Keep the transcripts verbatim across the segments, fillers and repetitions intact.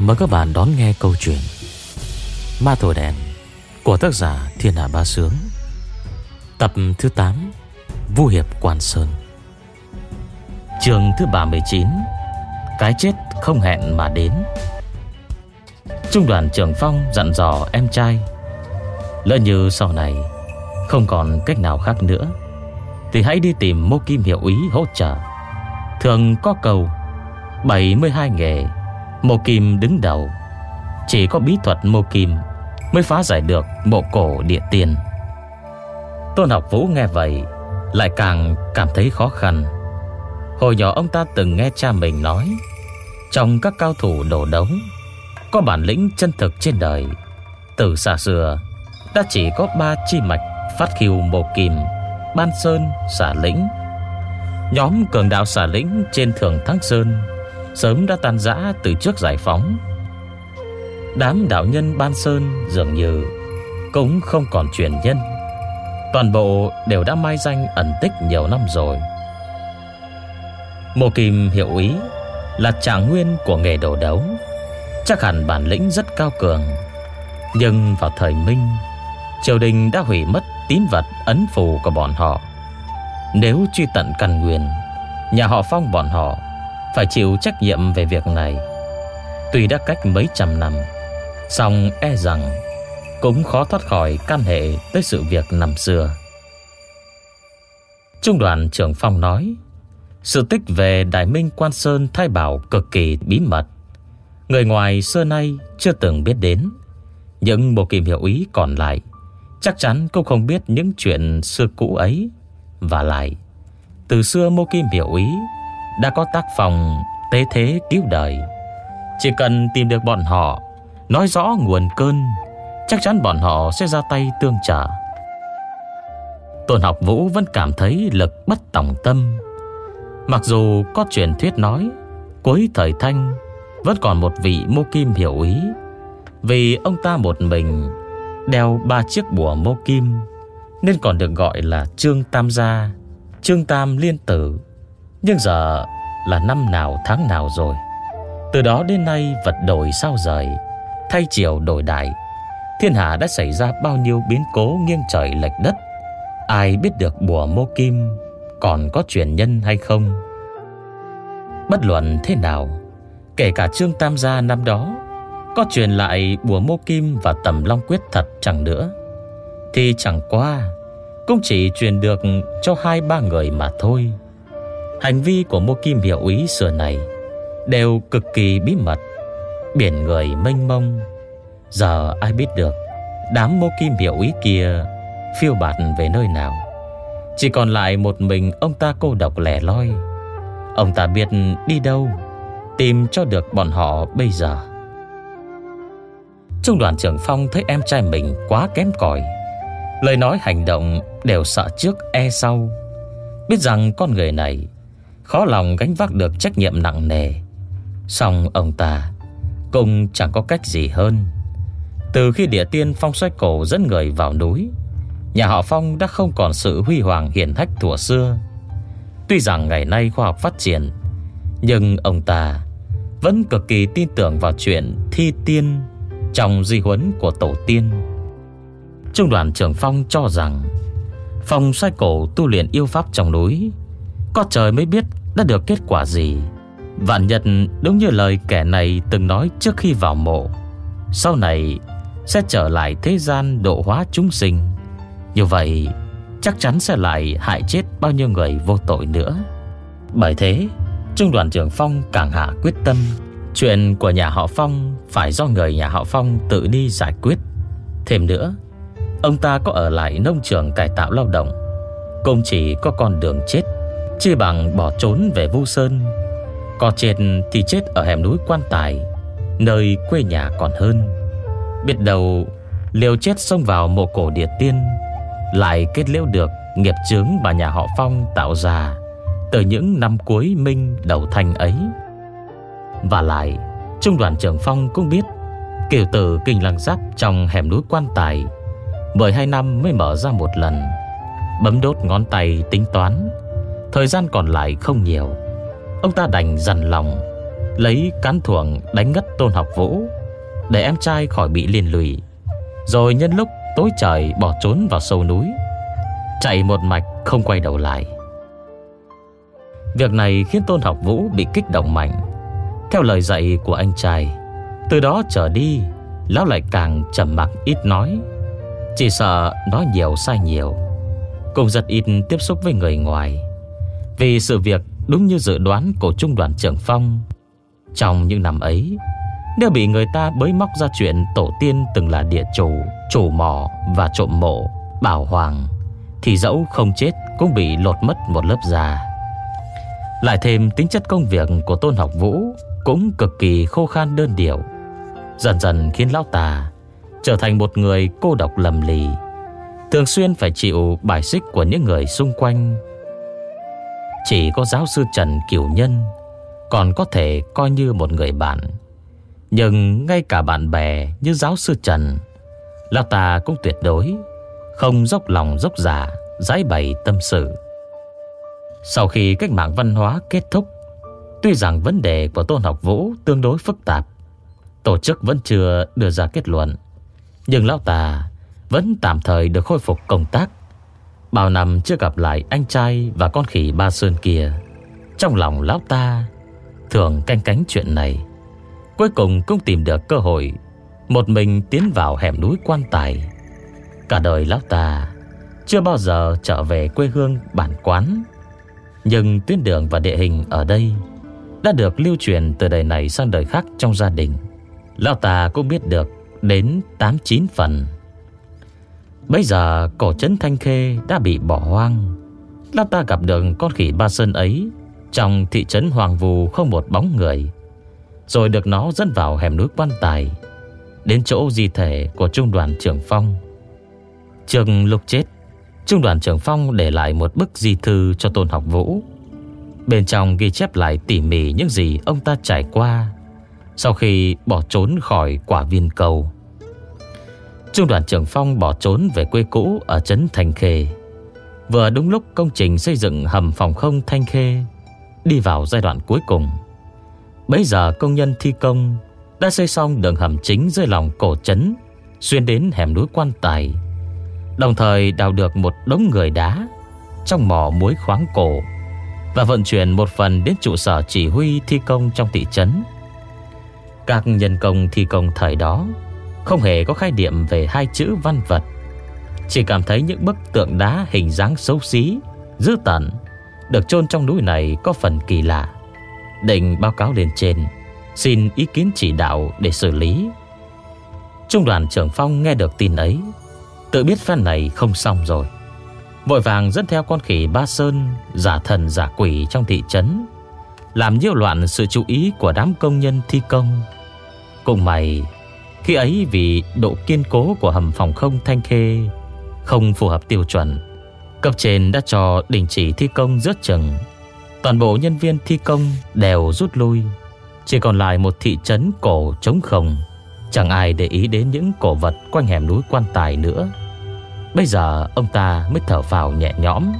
Mời các bạn đón nghe câu chuyện Ma Thổi Đèn của tác giả Thiên Hạ Bá Sướng, tập thứ tám, Vu Hiệp Quan Sơn, chương thứ ba mươi chín, Cái chết không hẹn mà đến. Trung đoàn Trường Phong dặn dò em trai, lỡ như sau này không còn cách nào khác nữa thì hãy đi tìm Mô Kim hiệu úy hỗ trợ. Thường có câu bảy mươi hai nghề, Mô Kim đứng đầu. Chỉ có bí thuật Mô Kim mới phá giải được mộ cổ địa tiên. Tôn Học Vũ nghe vậy lại càng cảm thấy khó khăn. Hồi nhỏ ông ta từng nghe cha mình nói, trong các cao thủ đổ đấu có bản lĩnh chân thực trên đời, từ xa xưa đã chỉ có ba chi mạch phát khiêu Mô Kim, Ban Sơn, Xả Lĩnh. Nhóm cường đạo Xả Lĩnh trên Thường Thắng Sơn sớm đã tan rã từ trước giải phóng. Đám đạo nhân Ban Sơn dường như cũng không còn truyền nhân, toàn bộ đều đã mai danh ẩn tích nhiều năm rồi. Mô Kim hiệu úy là trạng nguyên của nghề đổ đấu, chắc hẳn bản lĩnh rất cao cường. Nhưng vào thời Minh, triều đình đã hủy mất tín vật ấn phù của bọn họ. Nếu truy tận căn nguyên, nhà họ Phong bọn họ phải chịu trách nhiệm về việc này. Tuy đã cách mấy trăm năm, song e rằng cũng khó thoát khỏi can hệ tới sự việc năm xưa. Trung đoàn Trường Phong nói, sự tích về Đại Minh Quan Sơn Thái Bảo cực kỳ bí mật, người ngoài xưa nay chưa từng biết đến. Những Mô Kim hiệu úy còn lại chắc chắn cũng không biết những chuyện xưa cũ ấy. Và lại, từ xưa Mô Kim hiệu úy đã có tác phong tế thế cứu đời. Chỉ cần tìm được bọn họ, nói rõ nguồn cơn, chắc chắn bọn họ sẽ ra tay tương trợ. Tôn Học Vũ vẫn cảm thấy lực bất tòng tâm. Mặc dù có truyền thuyết nói cuối thời Thanh vẫn còn một vị Mô Kim hiệu úy, vì ông ta một mình đeo ba chiếc bùa Mô Kim nên còn được gọi là Trương Tam Gia, Trương Tam Liên Tử. Nhưng giờ là năm nào tháng nào rồi. Từ đó đến nay vật đổi sao rời, thay chiều đổi đại, thiên hạ đã xảy ra bao nhiêu biến cố nghiêng trời lệch đất. Ai biết được bùa Mô Kim còn có truyền nhân hay không? Bất luận thế nào, kể cả Trương Tam Gia năm đó có truyền lại bùa Mô Kim và Tầm Long Quyết thật chẳng nữa, thì chẳng qua cũng chỉ truyền được cho hai ba người mà thôi. Hành vi của Mô Kim hiệu úy xưa này đều cực kỳ bí mật, biển người mênh mông. Giờ ai biết được đám Mô Kim hiệu úy kia phiêu bạt về nơi nào? Chỉ còn lại một mình ông ta cô độc lẻ loi. Ông ta biết đi đâu tìm cho được bọn họ bây giờ? Trung đoàn Trường Phong thấy em trai mình quá kém cỏi, lời nói hành động đều sợ trước e sau. Biết rằng con người này khó lòng gánh vác được trách nhiệm nặng nề, song ông ta cũng chẳng có cách gì hơn. Từ khi Địa Tiên Phong xoay cổ dẫn người vào núi, nhà họ Phong đã không còn sự huy hoàng hiển hách thuở xưa. Tuy rằng ngày nay khoa học phát triển, nhưng ông ta vẫn cực kỳ tin tưởng vào chuyện thi tiên trong di huấn của tổ tiên. Trung đoàn Trường Phong cho rằng Phong xoay cổ tu luyện yêu pháp trong núi, có trời mới biết đã được kết quả gì. Vạn nhất đúng như lời kẻ này từng nói trước khi vào mộ, sau này sẽ trở lại thế gian độ hóa chúng sinh, như vậy chắc chắn sẽ lại hại chết bao nhiêu người vô tội nữa. Bởi thế, Trung đoàn Trường Phong càng hạ quyết tâm, chuyện của nhà họ Phong phải do người nhà họ Phong tự đi giải quyết. Thêm nữa, ông ta có ở lại nông trường cải tạo lao động cũng chỉ có con đường chết, chi bằng bỏ trốn về Vu Sơn. Có chết thì chết ở hẻm núi Quan Tài, nơi quê nhà còn hơn. Biết đâu liều chết xông vào mộ cổ địa tiên, lại kết liễu được nghiệp chướng mà nhà họ Phong tạo ra từ những năm cuối Minh đầu Thanh ấy. Và lại, Trung đoàn Trường Phong cũng biết kiều tử Kinh Lăng Giáp trong hẻm núi Quan Tài mười hai năm mới mở ra một lần. Bấm đốt ngón tay tính toán, thời gian còn lại không nhiều. Ông ta đành dằn lòng lấy cán thuồng đánh ngất Tôn Học Vũ, để em trai khỏi bị liên lụy, rồi nhân lúc tối trời bỏ trốn vào sâu núi, chạy một mạch không quay đầu lại. Việc này khiến Tôn Học Vũ bị kích động mạnh. Theo lời dạy của anh trai, từ đó trở đi, lão lại càng trầm mặc ít nói, chỉ sợ nói nhiều sai nhiều, cũng rất ít tiếp xúc với người ngoài. Vì sự việc đúng như dự đoán của Trung đoàn trưởng Phong, trong những năm ấy, nếu bị người ta bới móc ra chuyện tổ tiên từng là địa chủ, chủ mỏ và trộm mộ, bảo hoàng, thì dẫu không chết cũng bị lột mất một lớp da. Lại thêm tính chất công việc của Tôn Học Vũ cũng cực kỳ khô khan đơn điệu, dần dần khiến lão ta trở thành một người cô độc lầm lì, thường xuyên phải chịu bài xích của những người xung quanh. Chỉ có giáo sư Trần Cửu Nhân còn có thể coi như một người bạn, nhưng ngay cả bạn bè như giáo sư Trần, lão ta cũng tuyệt đối không dốc lòng dốc dạ giải bày tâm sự. Sau khi cách mạng văn hóa kết thúc, tuy rằng vấn đề của Tôn Học Vũ tương đối phức tạp, tổ chức vẫn chưa đưa ra kết luận, nhưng lão ta vẫn tạm thời được khôi phục công tác. Bao năm chưa gặp lại anh trai và con khỉ Ba Sơn kia, trong lòng lão ta thường canh cánh chuyện này. Cuối cùng cũng tìm được cơ hội một mình tiến vào hẻm núi Quan Tài. Cả đời lão ta chưa bao giờ trở về quê hương bản quán, nhưng tuyến đường và địa hình ở đây đã được lưu truyền từ đời này sang đời khác trong gia đình. Lão ta cũng biết được đến tám chín phần. Bây giờ cổ trấn Thanh Khê đã bị bỏ hoang. Lão ta gặp được con khỉ Ba Sơn ấy trong thị trấn hoang vu không một bóng người, rồi được nó dẫn vào hẻm núi Quan Tài, đến chỗ di thể của Trung đoàn trưởng Phong. Trước lúc chết, Trung đoàn trưởng Phong để lại một bức di thư cho Tôn Học Vũ. Bên trong ghi chép lại tỉ mỉ những gì ông ta trải qua sau khi bỏ trốn khỏi Quả Viên Cầu. Trung đoàn trưởng Phong bỏ trốn về quê cũ ở trấn Thanh Khê, vừa đúng lúc công trình xây dựng hầm phòng không Thanh Khê đi vào giai đoạn cuối cùng. Bấy giờ công nhân thi công đã xây xong đường hầm chính dưới lòng cổ trấn xuyên đến hẻm núi Quan Tài, đồng thời đào được một đống người đá trong mỏ muối khoáng cổ và vận chuyển một phần đến trụ sở chỉ huy thi công trong thị trấn. Các nhân công thi công thời đó không hề có khái niệm về hai chữ văn vật, chỉ cảm thấy những bức tượng đá hình dáng xấu xí, dữ tợn được chôn trong núi này có phần kỳ lạ, định báo cáo lên trên, xin ý kiến chỉ đạo để xử lý. Trung đoàn trưởng Phong nghe được tin ấy, tự biết phen này không xong rồi, vội vàng dẫn theo con khỉ Ba Sơn giả thần giả quỷ trong thị trấn, làm nhiễu loạn sự chú ý của đám công nhân thi công. Cùng mày, khi ấy vì độ kiên cố của hầm phòng không Thanh Khê không phù hợp tiêu chuẩn, cấp trên đã cho đình chỉ thi công giữa chừng. Toàn bộ nhân viên thi công đều rút lui, chỉ còn lại một thị trấn cổ trống không. Chẳng ai để ý đến những cổ vật quanh hẻm núi Quan Tài nữa. Bây giờ ông ta mới thở phào nhẹ nhõm.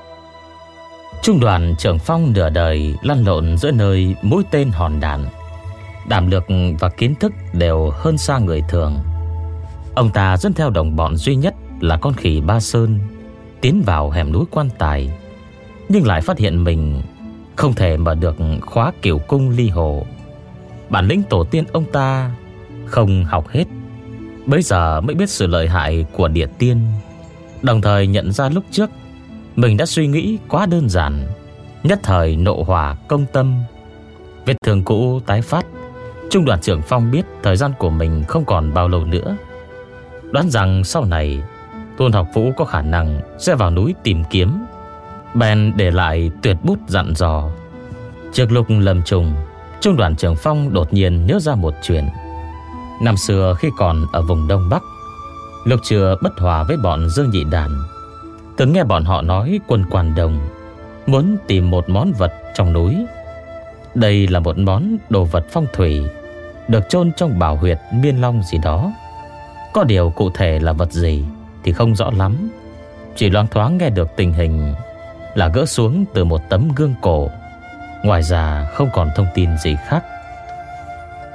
Trung đoàn trưởng Phong nửa đời lăn lộn giữa nơi mũi tên hòn đạn, đảm lược và kiến thức đều hơn xa người thường. Ông ta dẫn theo đồng bọn duy nhất là con khỉ Ba Sơn tiến vào hẻm núi Quan Tài, nhưng lại phát hiện mình không thể mở được khóa Cửu Cung Ly Hồ. Bản lĩnh tổ tiên ông ta không học hết, bây giờ mới biết sự lợi hại của địa tiên, đồng thời nhận ra lúc trước mình đã suy nghĩ quá đơn giản, nhất thời nộ hỏa công tâm. Vết thương cũ tái phát, Trung đoàn trưởng Phong biết thời gian của mình không còn bao lâu nữa. Đoán rằng sau này Tôn Học Vũ có khả năng sẽ vào núi tìm kiếm, bèn để lại tuyệt bút dặn dò. Trước lúc lâm chung, Trung đoàn trưởng Phong đột nhiên nhớ ra một chuyện. Năm xưa khi còn ở vùng Đông Bắc, lúc chưa bất hòa với bọn Dương Nhị Đàn, từng nghe bọn họ nói quân Quan Đông muốn tìm một món vật trong núi. Đây là một món đồ vật phong thủy, được chôn trong bảo huyệt Miên Long gì đó. Có điều cụ thể là vật gì thì không rõ lắm, chỉ loáng thoáng nghe được tình hình là gỡ xuống từ một tấm gương cổ. Ngoài ra không còn thông tin gì khác.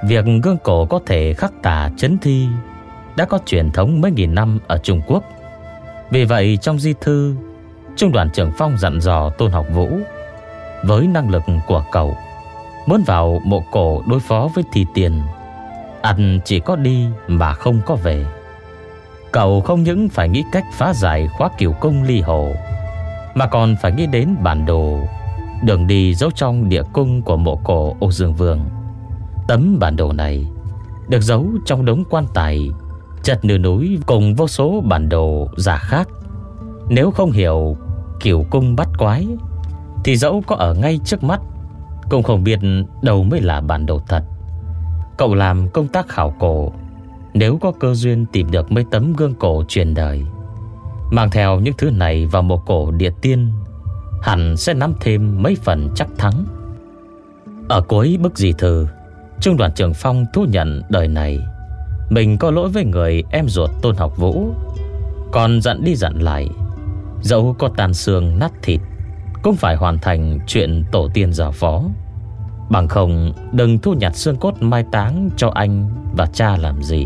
Việc gương cổ có thể khắc tả chấn thi đã có truyền thống mấy nghìn năm ở Trung Quốc. Vì vậy trong di thư, Trung đoàn trưởng Phong dặn dò Tôn Học Vũ, với năng lực của cậu, muốn vào mộ cổ đối phó với thi tiền, ăn chỉ có đi mà không có về. Cậu không những phải nghĩ cách phá giải khóa cửu cung ly hồ, mà còn phải nghĩ đến bản đồ đường đi giấu trong địa cung của mộ cổ Âu Dương Vương. Tấm bản đồ này được giấu trong đống quan tài chật nửa núi cùng vô số bản đồ giả khác. Nếu không hiểu cửu cung bắt quái thì dẫu có ở ngay trước mắt cũng không biết đâu mới là bản đồ thật. Cậu làm công tác khảo cổ, nếu có cơ duyên tìm được mấy tấm gương cổ truyền đời, mang theo những thứ này vào mộ cổ địa tiên, hẳn sẽ nắm thêm mấy phần chắc thắng. Ở cuối bức di thư, Trung đoàn trưởng Phong thú nhận đời này mình có lỗi với người em ruột Tôn Học Vũ, còn dặn đi dặn lại, dẫu có tàn xương nát thịt cũng phải hoàn thành chuyện tổ tiên giao phó. Bằng không đừng thu nhặt xương cốt mai táng cho anh và cha làm gì.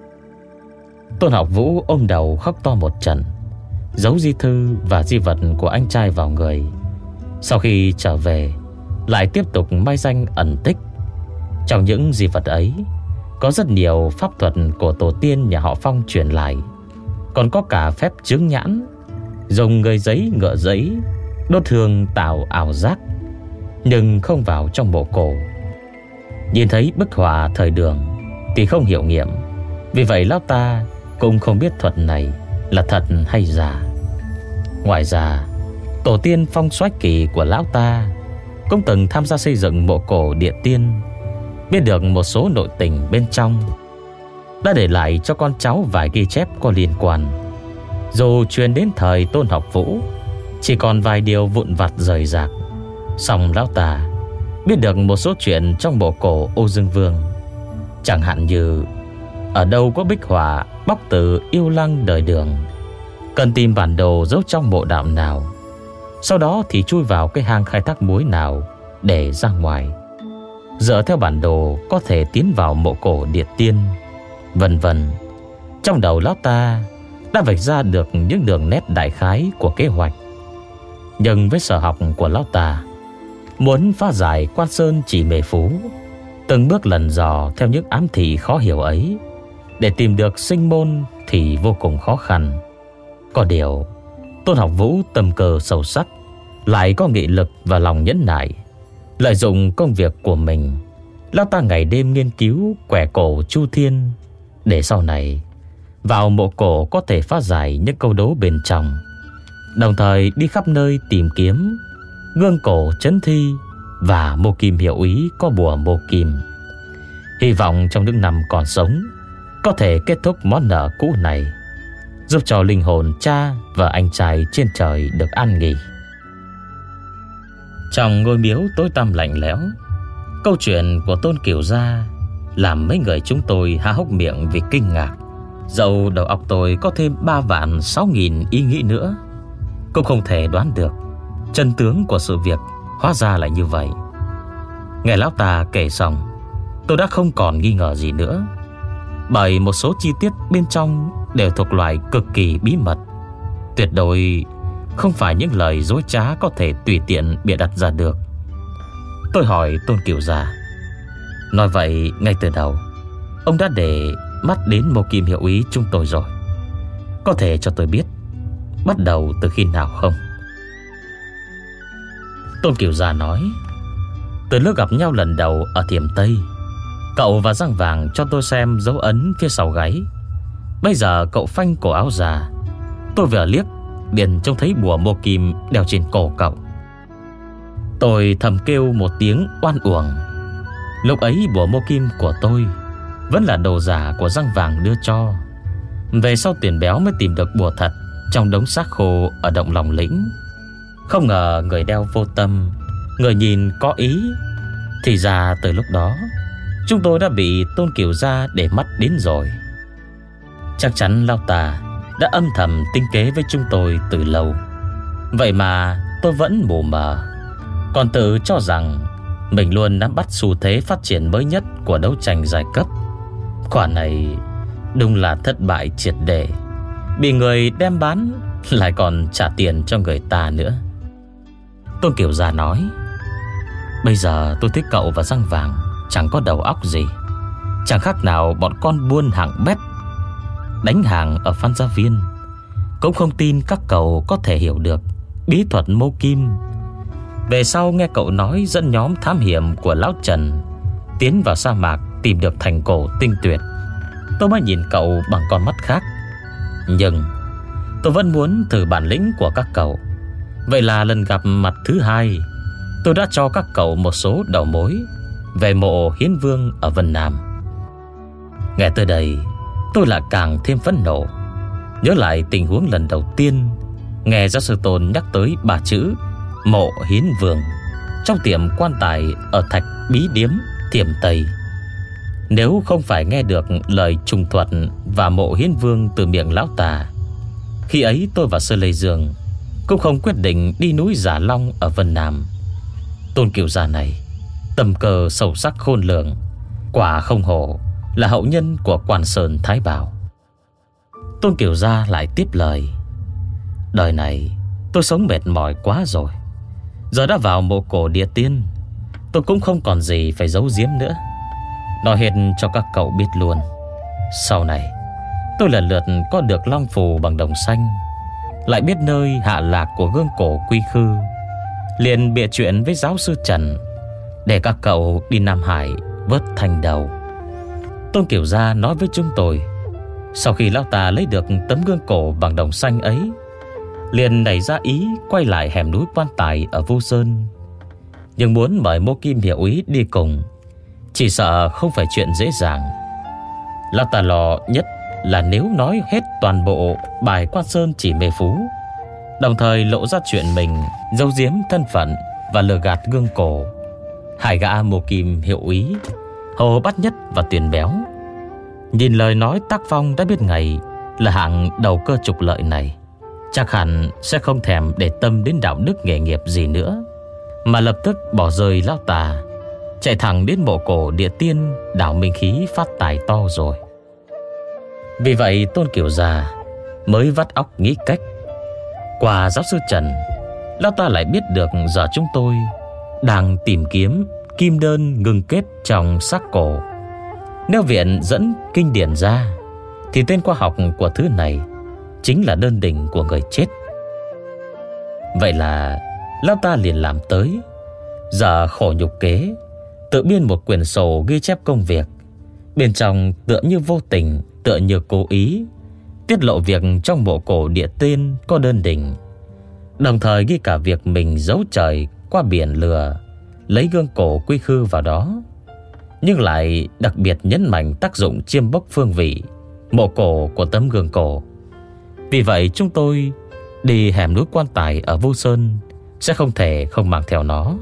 Tôn Học Vũ ôm đầu khóc to một trận, giấu di thư và di vật của anh trai vào người. Sau khi trở về, lại tiếp tục mai danh ẩn tích. Trong những di vật ấy có rất nhiều pháp thuật của tổ tiên nhà họ Phong truyền lại, còn có cả phép chướng nhãn, dùng người giấy ngựa giấy đốt hương tạo ảo giác, nhưng không vào trong mộ cổ. Nhìn thấy bức họa thời Đường thì không hiệu nghiệm, vì vậy lão ta cũng không biết thuật này là thật hay giả. Ngoài ra, tổ tiên Phong Soái Kỳ của lão ta cũng từng tham gia xây dựng mộ cổ địa tiên, biết được một số nội tình bên trong, đã để lại cho con cháu vài ghi chép có liên quan. Dù truyền đến thời Tôn Học Vũ chỉ còn vài điều vụn vặt rời rạc, song lão ta biết được một số chuyện trong mộ cổ Âu Dương Vương. Chẳng hạn như ở đâu có bích họa bóc từ yêu lăng đời Đường, cần tìm bản đồ giấu trong mộ đạo nào, sau đó thì chui vào cái hang khai thác muối nào để ra ngoài. Dựa theo bản đồ có thể tiến vào mộ cổ địa tiên, vân vân. Trong đầu lão ta đã vạch ra được những đường nét đại khái của kế hoạch. Nhưng với sở học của lão ta, muốn phá giải Quan Sơn Chỉ Mề Phú, từng bước lần dò theo những ám thị khó hiểu ấy, để tìm được sinh môn thì vô cùng khó khăn. Có điều Tôn Học Vũ tâm cơ sâu sắc, lại có nghị lực và lòng nhẫn nại. Lợi dụng công việc của mình, lão ta ngày đêm nghiên cứu quẻ cổ Chu Thiên, để sau này vào mộ cổ có thể phá giải những câu đố bên trong, đồng thời đi khắp nơi tìm kiếm gương cổ chấn thi và mô kim hiệu ý có bùa mô kim. Hy vọng trong những năm còn sống có thể kết thúc món nợ cũ này, giúp cho linh hồn cha và anh trai trên trời được an nghỉ. Trong ngôi miếu tối tăm lạnh lẽo, câu chuyện của Tôn Cửu Gia làm mấy người chúng tôi há hốc miệng vì kinh ngạc. Dẫu đầu óc tôi có thêm ba vạn sáu nghìn ý nghĩ nữa, cũng không thể đoán được chân tướng của sự việc hóa ra là như vậy. Nghe lão ta kể xong, tôi đã không còn nghi ngờ gì nữa, bởi một số chi tiết bên trong đều thuộc loại cực kỳ bí mật, tuyệt đối không phải những lời dối trá có thể tùy tiện bịa đặt ra được. Tôi hỏi Tôn Cửu Gia, nói vậy ngay từ đầu ông đã để mắt đến mô kim hiệu ý chúng tôi rồi, có thể cho tôi biết bắt đầu từ khi nào không? Tôn Cửu Gia nói, từ lúc gặp nhau lần đầu ở Thiểm Tây, cậu và Răng Vàng cho tôi xem dấu ấn phía sau gáy. Bây giờ cậu phanh cổ áo già, tôi vừa liếc liền trông thấy bùa mô kim đeo trên cổ cậu. Tôi thầm kêu một tiếng oan uổng. Lúc ấy bùa mô kim của tôi vẫn là đồ giả của Răng Vàng đưa cho. Về sau Tiền Béo mới tìm được bùa thật trong đống xác khô ở động Lòng Lĩnh. Không ngờ người đeo vô tâm, người nhìn có ý. Thì ra từ lúc đó chúng tôi đã bị Tôn Cửu Gia để mắt đến rồi. Chắc chắn lão ta đã âm thầm tính kế với chúng tôi từ lâu. Vậy mà tôi vẫn mù mờ, còn tự cho rằng mình luôn nắm bắt xu thế phát triển mới nhất của đấu tranh giai cấp. Quả này đúng là thất bại triệt để, bị người đem bán lại còn trả tiền cho người ta nữa. Tôn Kiều Gia nói: Bây giờ tôi thấy cậu và Răng Vàng chẳng có đầu óc gì, chẳng khác nào bọn con buôn hạng bét đánh hàng ở Phan Gia Viên. Cũng không tin các cậu có thể hiểu được bí thuật mô kim. Về sau nghe cậu nói dẫn nhóm thám hiểm của Lão Trần tiến vào sa mạc tìm được thành cổ tinh tuyệt, tôi mới nhìn cậu bằng con mắt khác. Nhưng tôi vẫn muốn thử bản lĩnh của các cậu. Vậy là lần gặp mặt thứ hai, tôi đã cho các cậu một số đầu mối về mộ Hiến Vương ở Vân Nam. Nghe tới đây, tôi lại càng thêm phẫn nộ. Nhớ lại tình huống lần đầu tiên nghe giáo sư Tôn nhắc tới ba chữ mộ Hiến Vương trong tiệm quan tài ở Thạch Bí Điếm, Thiểm Tây. Nếu không phải nghe được lời trùng thuật và mộ Hiến Vương từ miệng lão tà, khi ấy tôi và Sơ Lê Dương cũng không quyết định đi núi Giả Long ở Vân Nam. Tôn Kiều Gia này tầm cơ sâu sắc khôn lường, quả không hổ là hậu nhân của Quan Sơn Thái Bảo. Tôn Kiều Gia lại tiếp lời: Đời này tôi sống mệt mỏi quá rồi, giờ đã vào mộ cổ địa tiên, tôi cũng không còn gì phải giấu giếm nữa. Nói hết cho các cậu biết luôn. Sau này tôi lần lượt có được long phù bằng đồng xanh, lại biết nơi hạ lạc của gương cổ Quy Khư, liền bịa chuyện với giáo sư Trần để các cậu đi Nam Hải vớt thành đầu. Tôn Kiều Gia nói với chúng tôi, sau khi lão ta lấy được tấm gương cổ bằng đồng xanh ấy, liền nảy ra ý quay lại hẻm núi quan tài ở Vu Sơn. Nhưng muốn mời Mô Kim Hiệu Úy đi cùng, chỉ sợ không phải chuyện dễ dàng. Lão ta lo nhất là nếu nói hết toàn bộ bài Quan Sơn Chỉ Mê Phú, đồng thời lộ ra chuyện mình giấu giếm thân phận và lừa gạt gương cổ, hai gã Mô Kim Hiệu Úy Hồ Bát Nhất và Tuyền Béo nhìn lời nói tác phong đã biết ngày là hạng đầu cơ trục lợi này, chắc hẳn sẽ không thèm để tâm đến đạo đức nghề nghiệp gì nữa, mà lập tức bỏ rơi lão tà, chạy thẳng đến mộ cổ địa tiên đảo Minh Khí phát tài to rồi. Vì vậy Tôn Kiều Gia mới vắt óc nghĩ cách. Qua giáo sư Trần, lão ta lại biết được giờ chúng tôi đang tìm kiếm kim đơn ngưng kết trong xác cổ. Nếu viện dẫn kinh điển ra, thì tên khoa học của thứ này chính là đơn đỉnh của người chết. Vậy là lão ta liền làm tới. Giờ khổ nhục kế, tự biên một quyển sổ ghi chép công việc. Bên trong tựa như vô tình, tựa như cố ý tiết lộ việc trong mộ cổ địa tiên có đơn đỉnh, đồng thời ghi cả việc mình giấu trời qua biển lừa lấy gương cổ Quy Khư vào đó, nhưng lại đặc biệt nhấn mạnh tác dụng chiêm bốc phương vị mộ cổ của tấm gương cổ. Vì vậy chúng tôi đi hẻm núi quan tài ở Vô Sơn sẽ không thể không mang theo nó.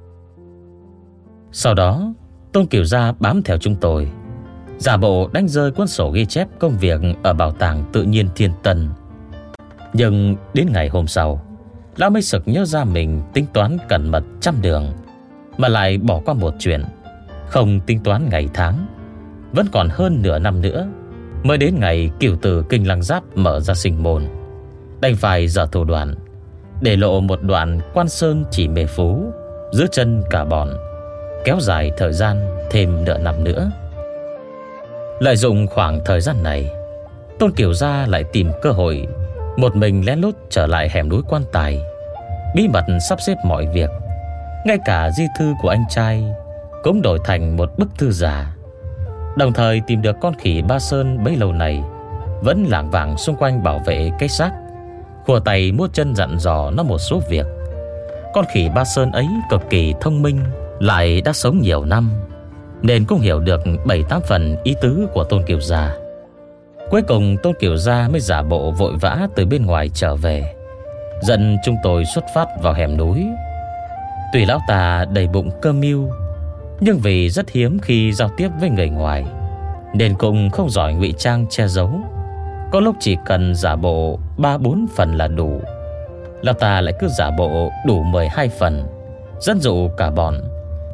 Sau đó Tôn Kiều Gia bám theo chúng tôi, giả bộ đánh rơi cuốn sổ ghi chép công việc ở bảo tàng tự nhiên Thiên Tân. Nhưng đến ngày hôm sau, lão mới sực nhớ ra mình tính toán cẩn mật trăm đường, mà lại bỏ qua một chuyện. Không tính toán ngày tháng, vẫn còn hơn nửa năm nữa mới đến ngày Cửu Tử Kinh Lăng Giáp mở ra sinh môn. Đành phải dở thủ đoạn để lộ một đoạn Quan Sơn Chỉ Mê Phú dưới chân cả bọn, kéo dài thời gian thêm nửa năm nữa. Lợi dụng khoảng thời gian này, Tôn Kiều Gia lại tìm cơ hội một mình lén lút trở lại hẻm núi quan tài, bí mật sắp xếp mọi việc. Ngay cả di thư của anh trai cũng đổi thành một bức thư giả. Đồng thời tìm được con khỉ Ba Sơn bấy lâu này vẫn lảng vảng xung quanh bảo vệ cái xác, khua tay múa chân dặn dò nó một số việc. Con khỉ Ba Sơn ấy cực kỳ thông minh, lại đã sống nhiều năm, nên cũng hiểu được bảy tám phần ý tứ của Tôn Kiều Gia. Cuối cùng Tôn Kiều Gia mới giả bộ vội vã từ bên ngoài trở về, dẫn chúng tôi xuất phát vào hẻm núi. Tuy lão ta đầy bụng cơ mưu, nhưng vì rất hiếm khi giao tiếp với người ngoài, nên cũng không giỏi ngụy trang che giấu. Có lúc chỉ cần giả bộ ba bốn phần là đủ, lão ta lại cứ giả bộ đủ mười hai phần, dẫn dụ cả bọn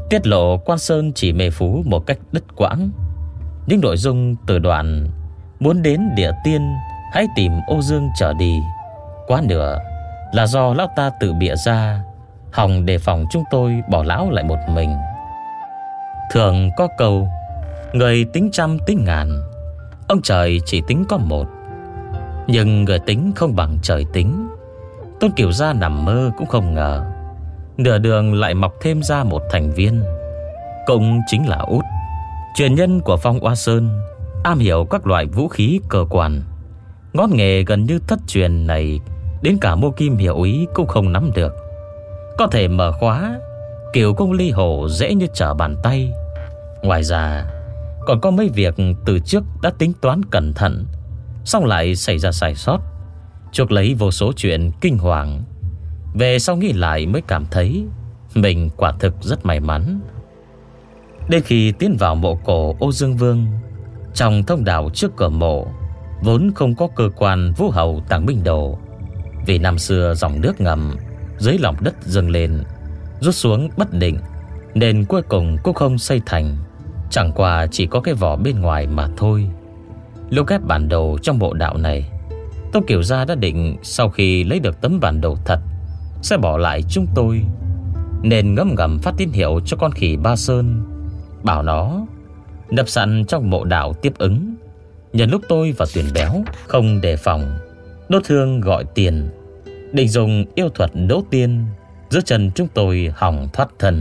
tiết lộ Quan Sơn chỉ mê phú một cách đứt quãng. Những nội dung từ đoạn muốn đến địa tiên hãy tìm Ô Dương trở đi, quá nửa là do lão ta tự bịa ra, hòng đề phòng chúng tôi bỏ lão lại một mình. Thường có câu người tính trăm tính ngàn, ông trời chỉ tính có một, nhưng người tính không bằng trời tính. Tôn Kiều Gia nằm mơ cũng không ngờ nửa đường lại mọc thêm ra một thành viên, cũng chính là Út, truyền nhân của Phong Oa Sơn, am hiểu các loại vũ khí cơ quan. Ngón nghề gần như thất truyền này đến cả Mô Kim Hiểu Ý cũng không nắm được. Có thể mở khóa kiểu công ly hồ dễ như trở bàn tay. Ngoài ra còn có mấy việc từ trước đã tính toán cẩn thận, xong lại xảy ra sai sót, chuộc lấy vô số chuyện kinh hoàng. Về sau nghĩ lại mới cảm thấy mình quả thực rất may mắn. Đến khi tiến vào mộ cổ Ô Dương Vương, trong thông đạo trước cửa mộ vốn không có cơ quan vũ hầu tàng binh đồ. Vì năm xưa dòng nước ngầm dưới lòng đất dâng lên rút xuống bất định, nên cuối cùng cũng không xây thành, chẳng qua chỉ có cái vỏ bên ngoài mà thôi. Lúc ghép bản đồ trong bộ đạo này, Tôn Kiều Gia đã định sau khi lấy được tấm bản đồ thật sẽ bỏ lại chúng tôi, nên ngấm ngầm phát tín hiệu cho con khỉ Ba Sơn, bảo nó đập sẵn trong mộ đạo tiếp ứng. Nhân lúc tôi và Tuyền Béo không đề phòng, đốt thương gọi tiền, định dùng yêu thuật đỗ tiên giữ chân chúng tôi hòng thoát thân.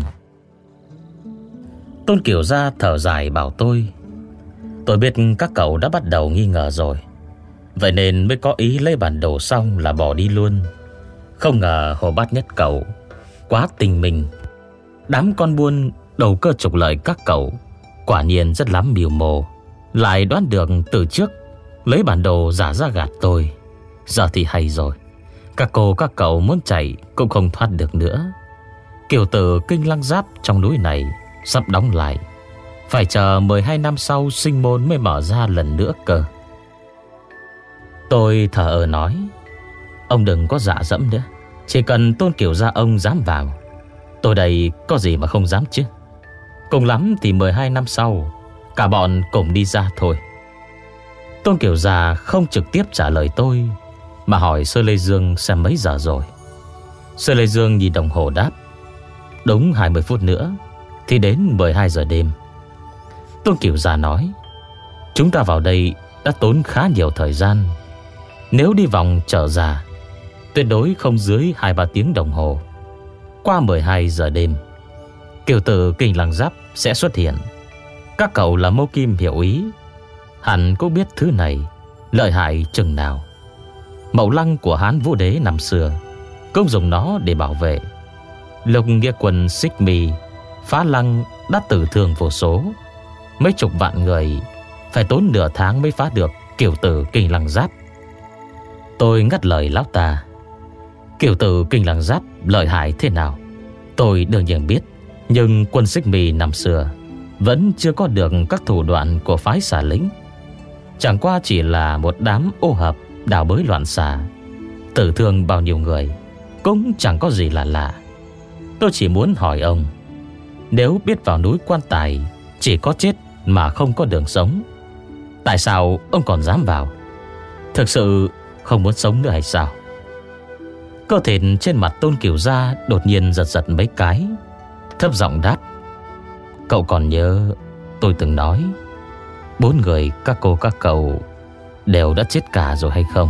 Tôn Kiều Gia thở dài bảo tôi, tôi biết các cậu đã bắt đầu nghi ngờ rồi, vậy nên mới có ý lấy bản đồ xong là bỏ đi luôn. Không ngờ Hồ Bát Nhất cậu quá tình mình. Đám con buôn đầu cơ trục lợi các cậu quả nhiên rất lắm mưu mô, lại đoán được từ trước lấy bản đồ giả ra gạt tôi. Giờ thì hay rồi, các cô các cậu muốn chạy cũng không thoát được nữa. Kiều tử Kinh Lăng Giáp trong núi này sắp đóng lại, phải chờ mười hai năm sau sinh môn mới mở ra lần nữa cơ. Tôi thở ơ nói, ông đừng có dạ dẫm nữa, chỉ cần Tôn Kiều Gia ông dám vào, tôi đây có gì mà không dám chứ. Cùng lắm thì mười hai năm sau cả bọn cùng đi ra thôi. Tôn Kiều Gia không trực tiếp trả lời tôi, mà hỏi Sơ Lê Dương xem mấy giờ rồi. Sơ Lê Dương nhìn đồng hồ đáp, đúng hai mươi phút nữa thì đến mười hai giờ đêm. Tôn Kiều Gia nói, chúng ta vào đây đã tốn khá nhiều thời gian, nếu đi vòng trở ra tuyệt đối không dưới hai ba tiếng đồng hồ. Qua mười hai giờ đêm, Kiều tử Kinh Lăng Giáp sẽ xuất hiện. Các cậu là Mô Kim Hiểu Ý, hẳn cũng biết thứ này lợi hại chừng nào. Mậu lăng của Hán Vũ Đế năm xưa cũng dùng nó để bảo vệ. Lục nghĩa quân Xích Mì phá lăng đã tử thương vô số, mấy chục vạn người phải tốn nửa tháng mới phá được Kiều tử Kinh Lăng Giáp. Tôi ngắt lời lão ta, Kiều tử Kinh Lăng Giáp lợi hại thế nào tôi đương nhiên biết, nhưng quân Xích Mì năm xưa vẫn chưa có được các thủ đoạn của phái xà lính. Chẳng qua chỉ là một đám ô hợp đào bới loạn xà, tử thương bao nhiêu người cũng chẳng có gì là lạ. Tôi chỉ muốn hỏi ông, nếu biết vào núi Quan Tài chỉ có chết mà không có đường sống, tại sao ông còn dám vào? Thực sự không muốn sống nữa hay sao? Cơ thể trên mặt Tôn Kiều Gia đột nhiên giật giật mấy cái, thấp giọng đáp, cậu còn nhớ tôi từng nói bốn người các cô các cậu đều đã chết cả rồi hay không?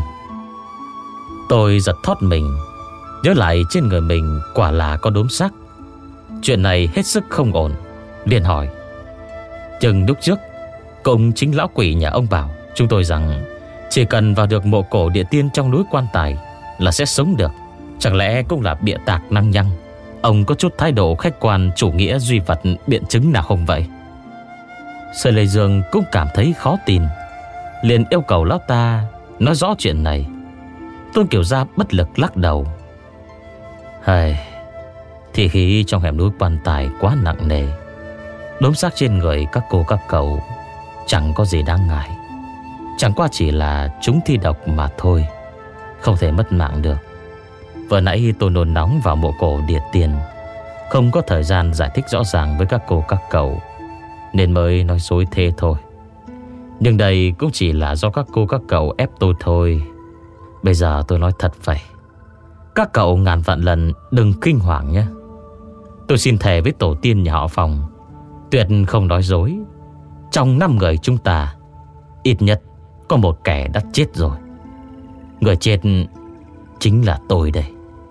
Tôi giật thót mình, nhớ lại trên người mình quả là có đốm xác. Chuyện này hết sức không ổn, liền hỏi, chừng lúc trước cùng chính lão quỷ nhà ông bảo chúng tôi rằng chỉ cần vào được mộ cổ địa tiên trong núi Quan Tài là sẽ sống được, chẳng lẽ cũng là bịa tạc năng nhăng? Ông có chút thái độ khách quan chủ nghĩa duy vật biện chứng nào không vậy? Sở Lê Dương cũng cảm thấy khó tin, liền yêu cầu lão ta nói rõ chuyện này. Tôn Kiều Gia bất lực lắc đầu, hây, thì khí trong hẻm núi Quan Tài quá nặng nề, đốm xác trên người các cô các cậu chẳng có gì đáng ngại, chẳng qua chỉ là chúng thi độc mà thôi, không thể mất mạng được. Vừa nãy tôi nôn nóng vào mộ cổ địa tiên, không có thời gian giải thích rõ ràng với các cô các cậu, nên mới nói dối thế thôi. Nhưng đây cũng chỉ là do các cô các cậu ép tôi thôi. Bây giờ tôi nói thật vậy, các cậu ngàn vạn lần đừng kinh hoàng nhé. Tôi xin thề với tổ tiên nhà họ Phòng, tuyệt không nói dối. Trong năm người chúng ta, ít nhất có một kẻ đã chết rồi. Người chết chính là tôi đây.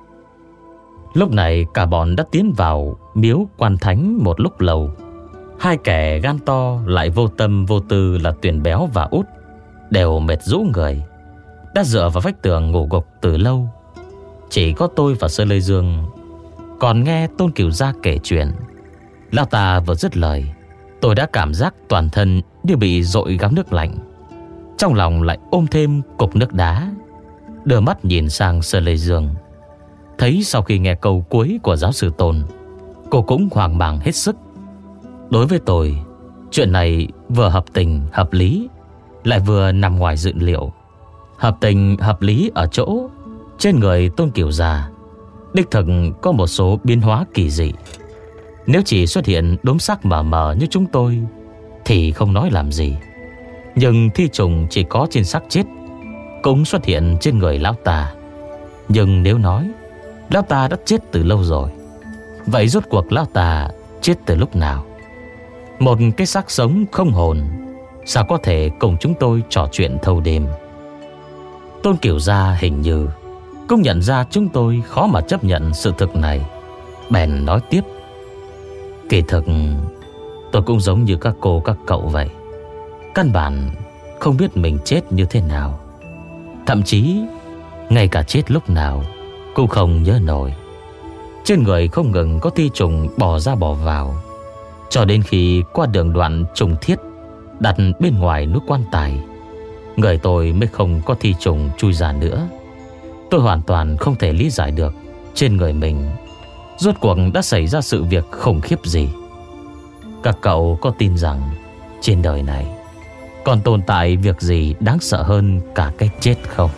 Lúc này cả bọn đã tiến vào miếu Quan Thánh một lúc lâu. Hai kẻ gan to lại vô tâm vô tư là Tuyền Béo và Út đều mệt rũ người, đã dựa vào vách tường ngủ gục từ lâu. Chỉ có tôi và Sơ Lê Dương còn nghe Tôn Cửu Gia kể chuyện. Lão ta vừa dứt lời, tôi đã cảm giác toàn thân như bị dội gáo nước lạnh, trong lòng lại ôm thêm cục nước đá. Đưa mắt nhìn sang Sơ Lê Dương, thấy sau khi nghe câu cuối của giáo sư Tôn, cô cũng hoang mang hết sức. Đối với tôi, chuyện này vừa hợp tình hợp lý, lại vừa nằm ngoài dự liệu. Hợp tình hợp lý ở chỗ trên người Tôn Cửu Gia đích thực có một số biến hóa kỳ dị. Nếu chỉ xuất hiện đốm sắc mờ mờ như chúng tôi thì không nói làm gì, nhưng thi trùng chỉ có trên xác chết cũng xuất hiện trên người lão ta. Nhưng nếu nói lão ta đã chết từ lâu rồi, vậy rốt cuộc lão ta chết từ lúc nào? Một cái xác sống không hồn sao có thể cùng chúng tôi trò chuyện thâu đêm? Tôn Cửu Gia hình như cũng nhận ra chúng tôi khó mà chấp nhận sự thực này, bèn nói tiếp: kỳ thực tôi cũng giống như các cô các cậu vậy, căn bản không biết mình chết như thế nào, thậm chí ngay cả chết lúc nào cũng không nhớ nổi. Trên người không ngừng có thi trùng bò ra bò vào, cho đến khi qua đường đoạn trùng thiết đặt bên ngoài nút quan tài, người tôi mới không có thi trùng chui ra nữa. Tôi hoàn toàn không thể lý giải được trên người mình rốt cuộc đã xảy ra sự việc khủng khiếp gì. Các cậu có tin rằng trên đời này còn tồn tại việc gì đáng sợ hơn cả cái chết không?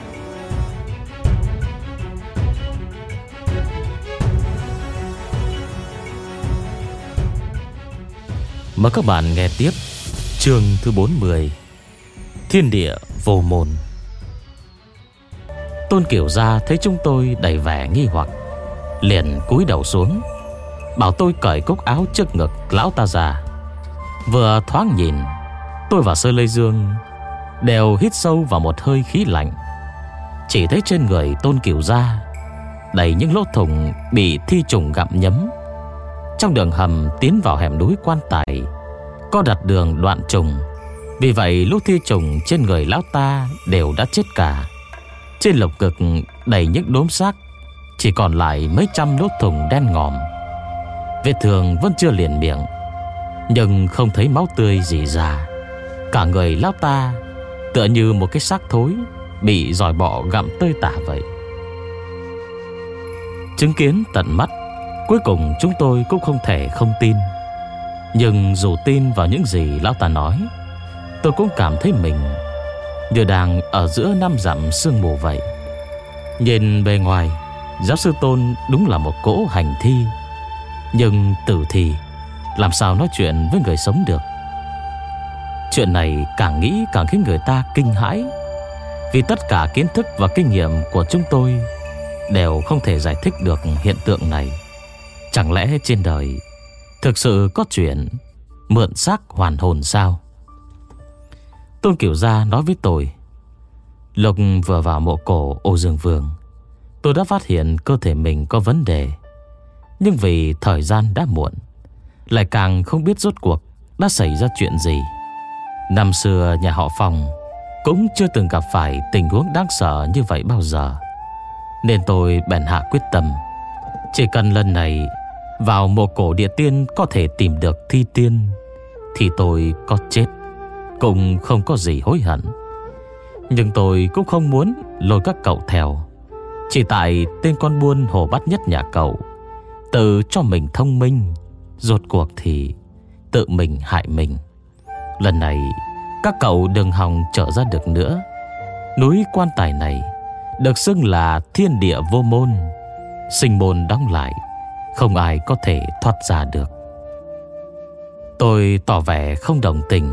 Mời các bạn nghe tiếp chương thứ bốn mươi, Thiên Địa Vô Môn. Tôn Cửu Gia thấy chúng tôi đầy vẻ nghi hoặc, liền cúi đầu xuống, bảo tôi cởi cúc áo trước ngực lão ta ra. Vừa thoáng nhìn, tôi và Sơ Lê Dương đều hít sâu vào một hơi khí lạnh. Chỉ thấy trên người Tôn Cửu Gia đầy những lỗ thủng bị thi trùng gặm nhấm. Trong đường hầm tiến vào hẻm núi quan tài có đặt đường đoạn trùng, vì vậy lũ thi trùng trên người lão ta đều đã chết cả. Trên lồng ngực đầy những đốm xác, chỉ còn lại mấy trăm lỗ thủng đen ngòm. Vết thương vẫn chưa liền miệng, nhưng không thấy máu tươi gì ra. Cả người lão ta tựa như một cái xác thối bị giòi bọ gặm tơi tả vậy. Chứng kiến tận mắt, cuối cùng chúng tôi cũng không thể không tin. Nhưng dù tin vào những gì lão ta nói, tôi cũng cảm thấy mình như đang ở giữa năm dặm sương mù vậy. Nhìn bề ngoài, giáo sư Tôn đúng là một cỗ hành thi, nhưng tử thi làm sao nói chuyện với người sống được? Chuyện này càng nghĩ càng khiến người ta kinh hãi, vì tất cả kiến thức và kinh nghiệm của chúng tôi đều không thể giải thích được hiện tượng này. Chẳng lẽ trên đời thực sự có chuyện mượn xác hoàn hồn sao? Tôn Cửu Gia nói với tôi, lúc vừa vào mộ cổ Ô Dương Vương, tôi đã phát hiện cơ thể mình có vấn đề. Nhưng vì thời gian đã muộn, lại càng không biết rốt cuộc đã xảy ra chuyện gì. Năm xưa nhà họ Phong cũng chưa từng gặp phải tình huống đáng sợ như vậy bao giờ, nên tôi bèn hạ quyết tâm, chỉ cần lần này vào mộ cổ địa tiên có thể tìm được thi tiên, thì tôi có chết cũng không có gì hối hận. Nhưng tôi cũng không muốn lôi các cậu theo, chỉ tại tên con buôn hồ bát nhất nhà cậu tự cho mình thông minh, rốt cuộc thì tự mình hại mình. Lần này các cậu đừng hòng trở ra được nữa. Núi quan tài này được xưng là thiên địa vô môn, sinh môn đóng lại, không ai có thể thoát ra được. Tôi tỏ vẻ không đồng tình.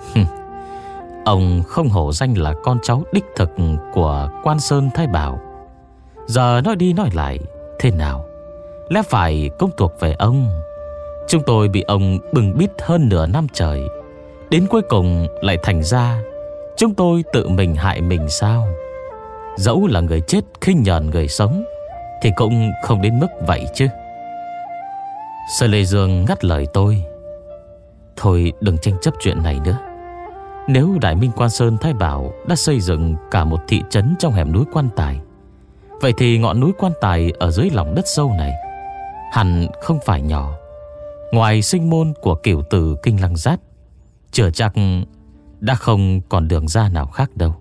Ông không hổ danh là con cháu đích thực của Quan Sơn Thái Bảo. Giờ nói đi nói lại thế nào, lẽ phải cũng thuộc về ông. Chúng tôi bị ông bưng bít hơn nửa năm trời, đến cuối cùng lại thành ra chúng tôi tự mình hại mình sao? Dẫu là người chết khinh nhờn người sống thì cũng không đến mức vậy chứ. Sở Lê Dương ngắt lời tôi. Thôi đừng tranh chấp chuyện này nữa. Nếu Đại Minh Quan Sơn Thái Bảo đã xây dựng cả một thị trấn trong hẻm núi Quan Tài, vậy thì ngọn núi Quan Tài ở dưới lòng đất sâu này hẳn không phải nhỏ. Ngoài sinh môn của Cửu Tử Kinh Lăng Giáp, chưa chắc đã không còn đường ra nào khác đâu.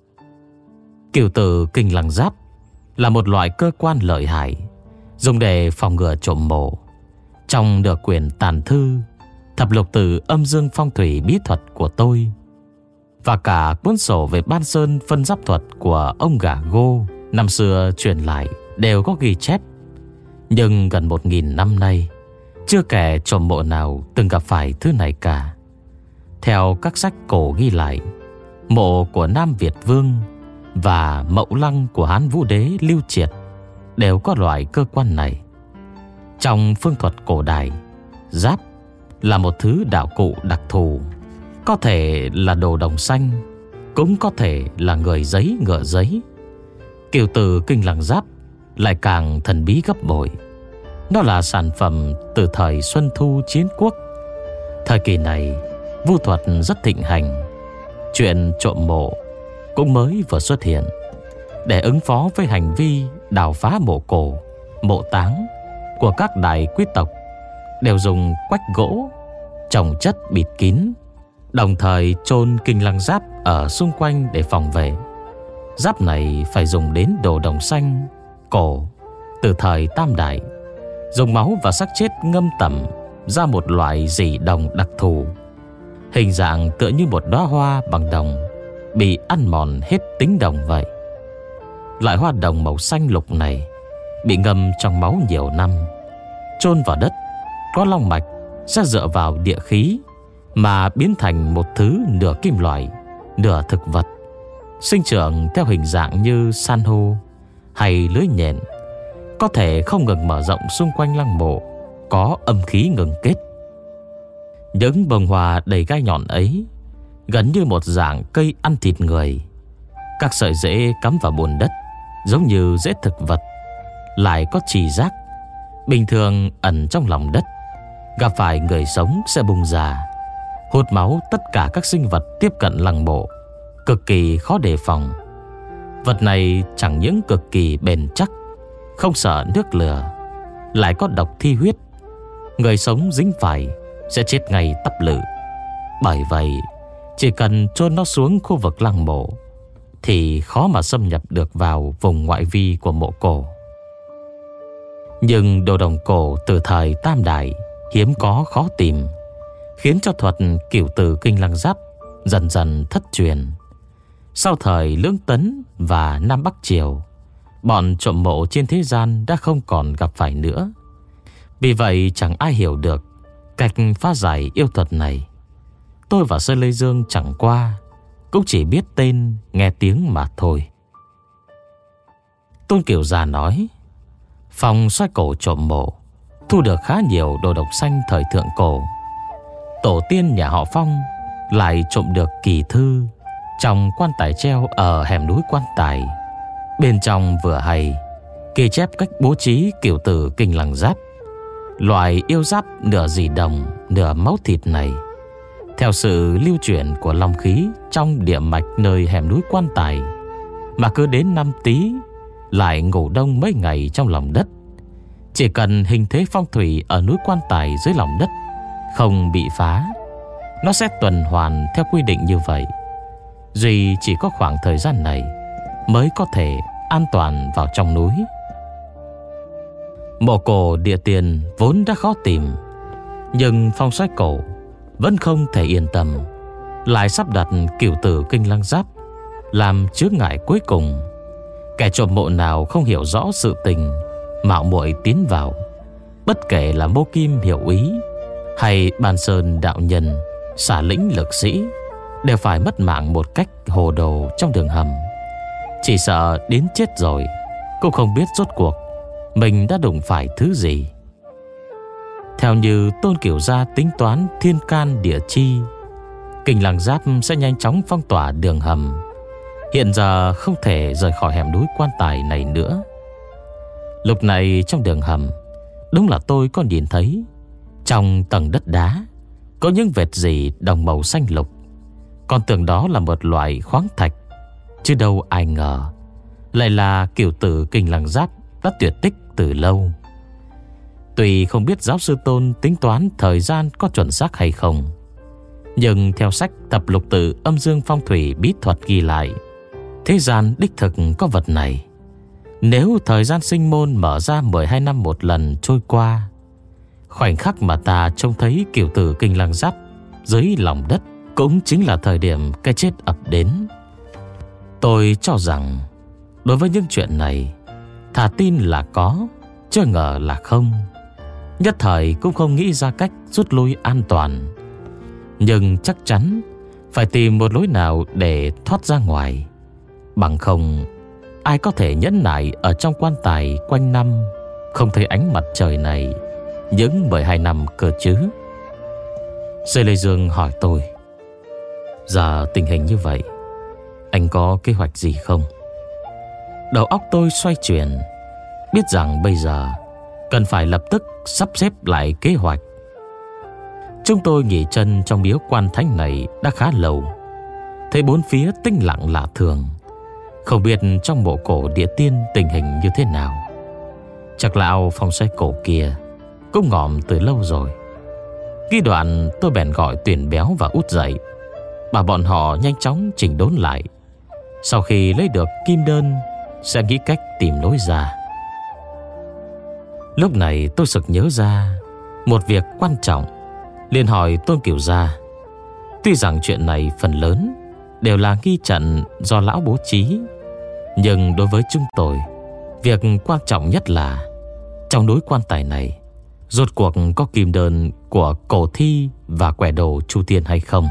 Cửu Tử Kinh Lăng Giáp là một loại cơ quan lợi hại dùng để phòng ngừa trộm mộ. Trong nửa quyển tàn thư Thập Lục Tử Âm Dương Phong Thủy Bí Thuật của tôi và cả cuốn sổ về Ban Sơn Phân Giáp Thuật của ông Gà Gô năm xưa truyền lại đều có ghi chép. Nhưng gần một nghìn năm nay, chưa kẻ trộm mộ nào từng gặp phải thứ này cả. Theo các sách cổ ghi lại, mộ của Nam Việt Vương và mậu lăng của Hán Vũ Đế Lưu Triệt đều có loại cơ quan này. Trong phương thuật cổ đại, giáp là một thứ đạo cụ đặc thù, có thể là đồ đồng xanh, cũng có thể là người giấy ngựa giấy. Cửu Tử Kinh Lăng Giáp lại càng thần bí gấp bội. Nó là sản phẩm từ thời Xuân Thu Chiến Quốc. Thời kỳ này, vu thuật rất thịnh hành. Chuyện trộm mộ cũng mới vừa xuất hiện. Để ứng phó với hành vi đào phá mộ cổ, mộ táng của các đại quý tộc, đều dùng quách gỗ trồng chất bịt kín, đồng thời chôn Kinh Lăng Giáp ở xung quanh để phòng vệ. Giáp này phải dùng đến đồ đồng xanh cổ từ thời Tam Đại, dùng máu và xác chết ngâm tẩm ra một loại dỉ đồng đặc thù, hình dạng tựa như một đóa hoa bằng đồng bị ăn mòn hết tính đồng vậy. Loại hoa đồng màu xanh lục này bị ngâm trong máu nhiều năm, chôn vào đất có long mạch sẽ dựa vào địa khí mà biến thành một thứ nửa kim loại, nửa thực vật, sinh trưởng theo hình dạng như san hô hay lưới nhện, có thể không ngừng mở rộng xung quanh lăng mộ có âm khí ngừng kết. Những bông hoa đầy gai nhọn ấy gần như một dạng cây ăn thịt người. Các sợi rễ cắm vào bùn đất giống như rễ thực vật, lại có trì giác, bình thường ẩn trong lòng đất, gặp phải người sống sẽ bung ra, hút máu tất cả các sinh vật tiếp cận lăng mộ, cực kỳ khó đề phòng. Vật này chẳng những cực kỳ bền chắc, không sợ nước lửa, lại có độc thi huyết. Người sống dính phải sẽ chết ngay tắp lự. Bởi vậy, chỉ cần chôn nó xuống khu vực lăng mộ thì khó mà xâm nhập được vào vùng ngoại vi của mộ cổ. Nhưng đồ đồng cổ từ thời Tam Đại hiếm có khó tìm, khiến cho thuật Cửu Tử Kinh Lăng Giáp dần dần thất truyền. Sau thời Lương Tấn và Nam Bắc Triều, bọn trộm mộ trên thế gian đã không còn gặp phải nữa. Vì vậy chẳng ai hiểu được cách phá giải yêu thuật này. Tôi và Sơn Lê Dương chẳng qua cũng chỉ biết tên nghe tiếng mà thôi. Tôn Kiều Già nói, phòng xoay cổ trộm mộ thu được khá nhiều đồ độc xanh thời thượng cổ. Tổ tiên nhà họ Phong lại trộm được kỳ thư trong quan tài treo ở hẻm núi Quan Tài. Bên trong vừa hay ghi chép cách bố trí Cửu Tử Kinh Lăng Giáp. Loại yêu giáp nửa dì đồng nửa máu thịt này, theo sự lưu chuyển của long khí trong địa mạch nơi hẻm núi Quan Tài, mà cứ đến năm Tý lại ngủ đông mấy ngày trong lòng đất. Chỉ cần hình thế phong thủy ở núi Quan Tài dưới lòng đất không bị phá, nó sẽ tuần hoàn theo quy định như vậy. Duy chỉ có khoảng thời gian này mới có thể an toàn vào trong núi. Mộ cổ địa tiền vốn đã khó tìm, nhưng phong xoáy cổ vẫn không thể yên tâm, lại sắp đặt Cửu Tử Kinh Lăng Giáp làm chướng ngại cuối cùng. Kẻ trộm mộ nào không hiểu rõ sự tình mạo muội tiến vào, Bất kể là Mô Kim Hiểu Ý hay Ban Sơn đạo nhân, xả lĩnh lực sĩ, đều phải mất mạng một cách hồ đồ trong đường hầm. Chỉ sợ đến chết rồi cũng không biết rốt cuộc mình đã đụng phải thứ gì. Theo như Tôn Kiểu Gia tính toán thiên can địa chi, Kình Lăng Giáp sẽ nhanh chóng phong tỏa đường hầm. Hiện giờ không thể rời khỏi hẻm núi quan tài này nữa. Lúc này trong đường hầm, đúng là tôi có nhìn thấy trong tầng đất đá có những vệt gì đồng màu xanh lục. Còn tưởng đó là một loại khoáng thạch, chứ đâu ai ngờ lại là cửu tử Kình Lăng Giáp đã tuyệt tích từ lâu. Tuy không biết giáo sư Tôn tính toán thời gian có chuẩn xác hay không, nhưng theo sách Tập Lục Tự Âm Dương Phong Thủy Bí Thuật ghi lại, thế gian đích thực có vật này. Nếu thời gian sinh môn mở ra mười hai năm một lần trôi qua, khoảnh khắc mà ta trông thấy cửu tử Kình Lăng Giáp dưới lòng đất cũng chính là thời điểm cái chết ập đến. Tôi cho rằng đối với những chuyện này, thà tin là có, chưa ngờ là không. Nhất thời cũng không nghĩ ra cách rút lui an toàn, nhưng chắc chắn phải tìm một lối nào để thoát ra ngoài. Bằng không, ai có thể nhẫn nại ở trong quan tài quanh năm không thấy ánh mặt trời này những mười hai năm cơ chứ? Dê Lê Dương hỏi tôi, giờ tình hình như vậy, anh có kế hoạch gì không? Đầu óc tôi xoay chuyển, biết rằng bây giờ cần phải lập tức sắp xếp lại kế hoạch. Chúng tôi nghỉ chân trong miếu quan thánh này đã khá lâu, thấy bốn phía tĩnh lặng lạ thường. Không biết trong mộ cổ địa tiên tình hình như thế nào. Chắc lão phong xoay cổ kia cũng ngỏm từ lâu rồi. Khi đoạn tôi bèn gọi Tuyển Béo và Út dậy, bảo bọn họ nhanh chóng chỉnh đốn lại. Sau khi lấy được kim đơn, sẽ nghĩ cách tìm lối ra. Lúc này tôi sực nhớ ra một việc quan trọng, liền hỏi Tôn Kiểu Gia. Tuy rằng chuyện này phần lớn đều là nghi trận do lão bố trí, nhưng đối với chúng tôi, việc quan trọng nhất là trong núi quan tài này rốt cuộc có kim đơn của cổ thi và quẻ đồ Chu Tiên hay không.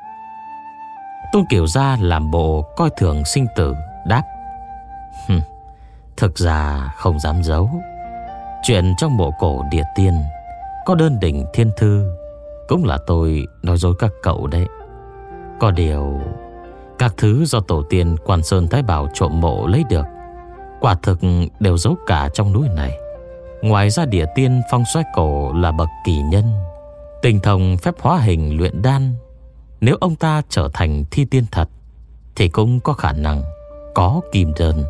Tôn Kiểu Gia làm bộ coi thường sinh tử, đáp: Hừm, thực ra không dám giấu, chuyện trong mộ cổ địa tiên có đơn đỉnh thiên thư cũng là tôi nói dối các cậu đấy. Có điều các thứ do tổ tiên Quan Sơn Thái Bảo trộm mộ lấy được, quả thực đều giấu cả trong núi này. Ngoài ra địa tiên phong xoay cổ là bậc kỳ nhân, tinh thông phép hóa hình luyện đan. Nếu ông ta trở thành thi tiên thật thì cũng có khả năng có kim đơn.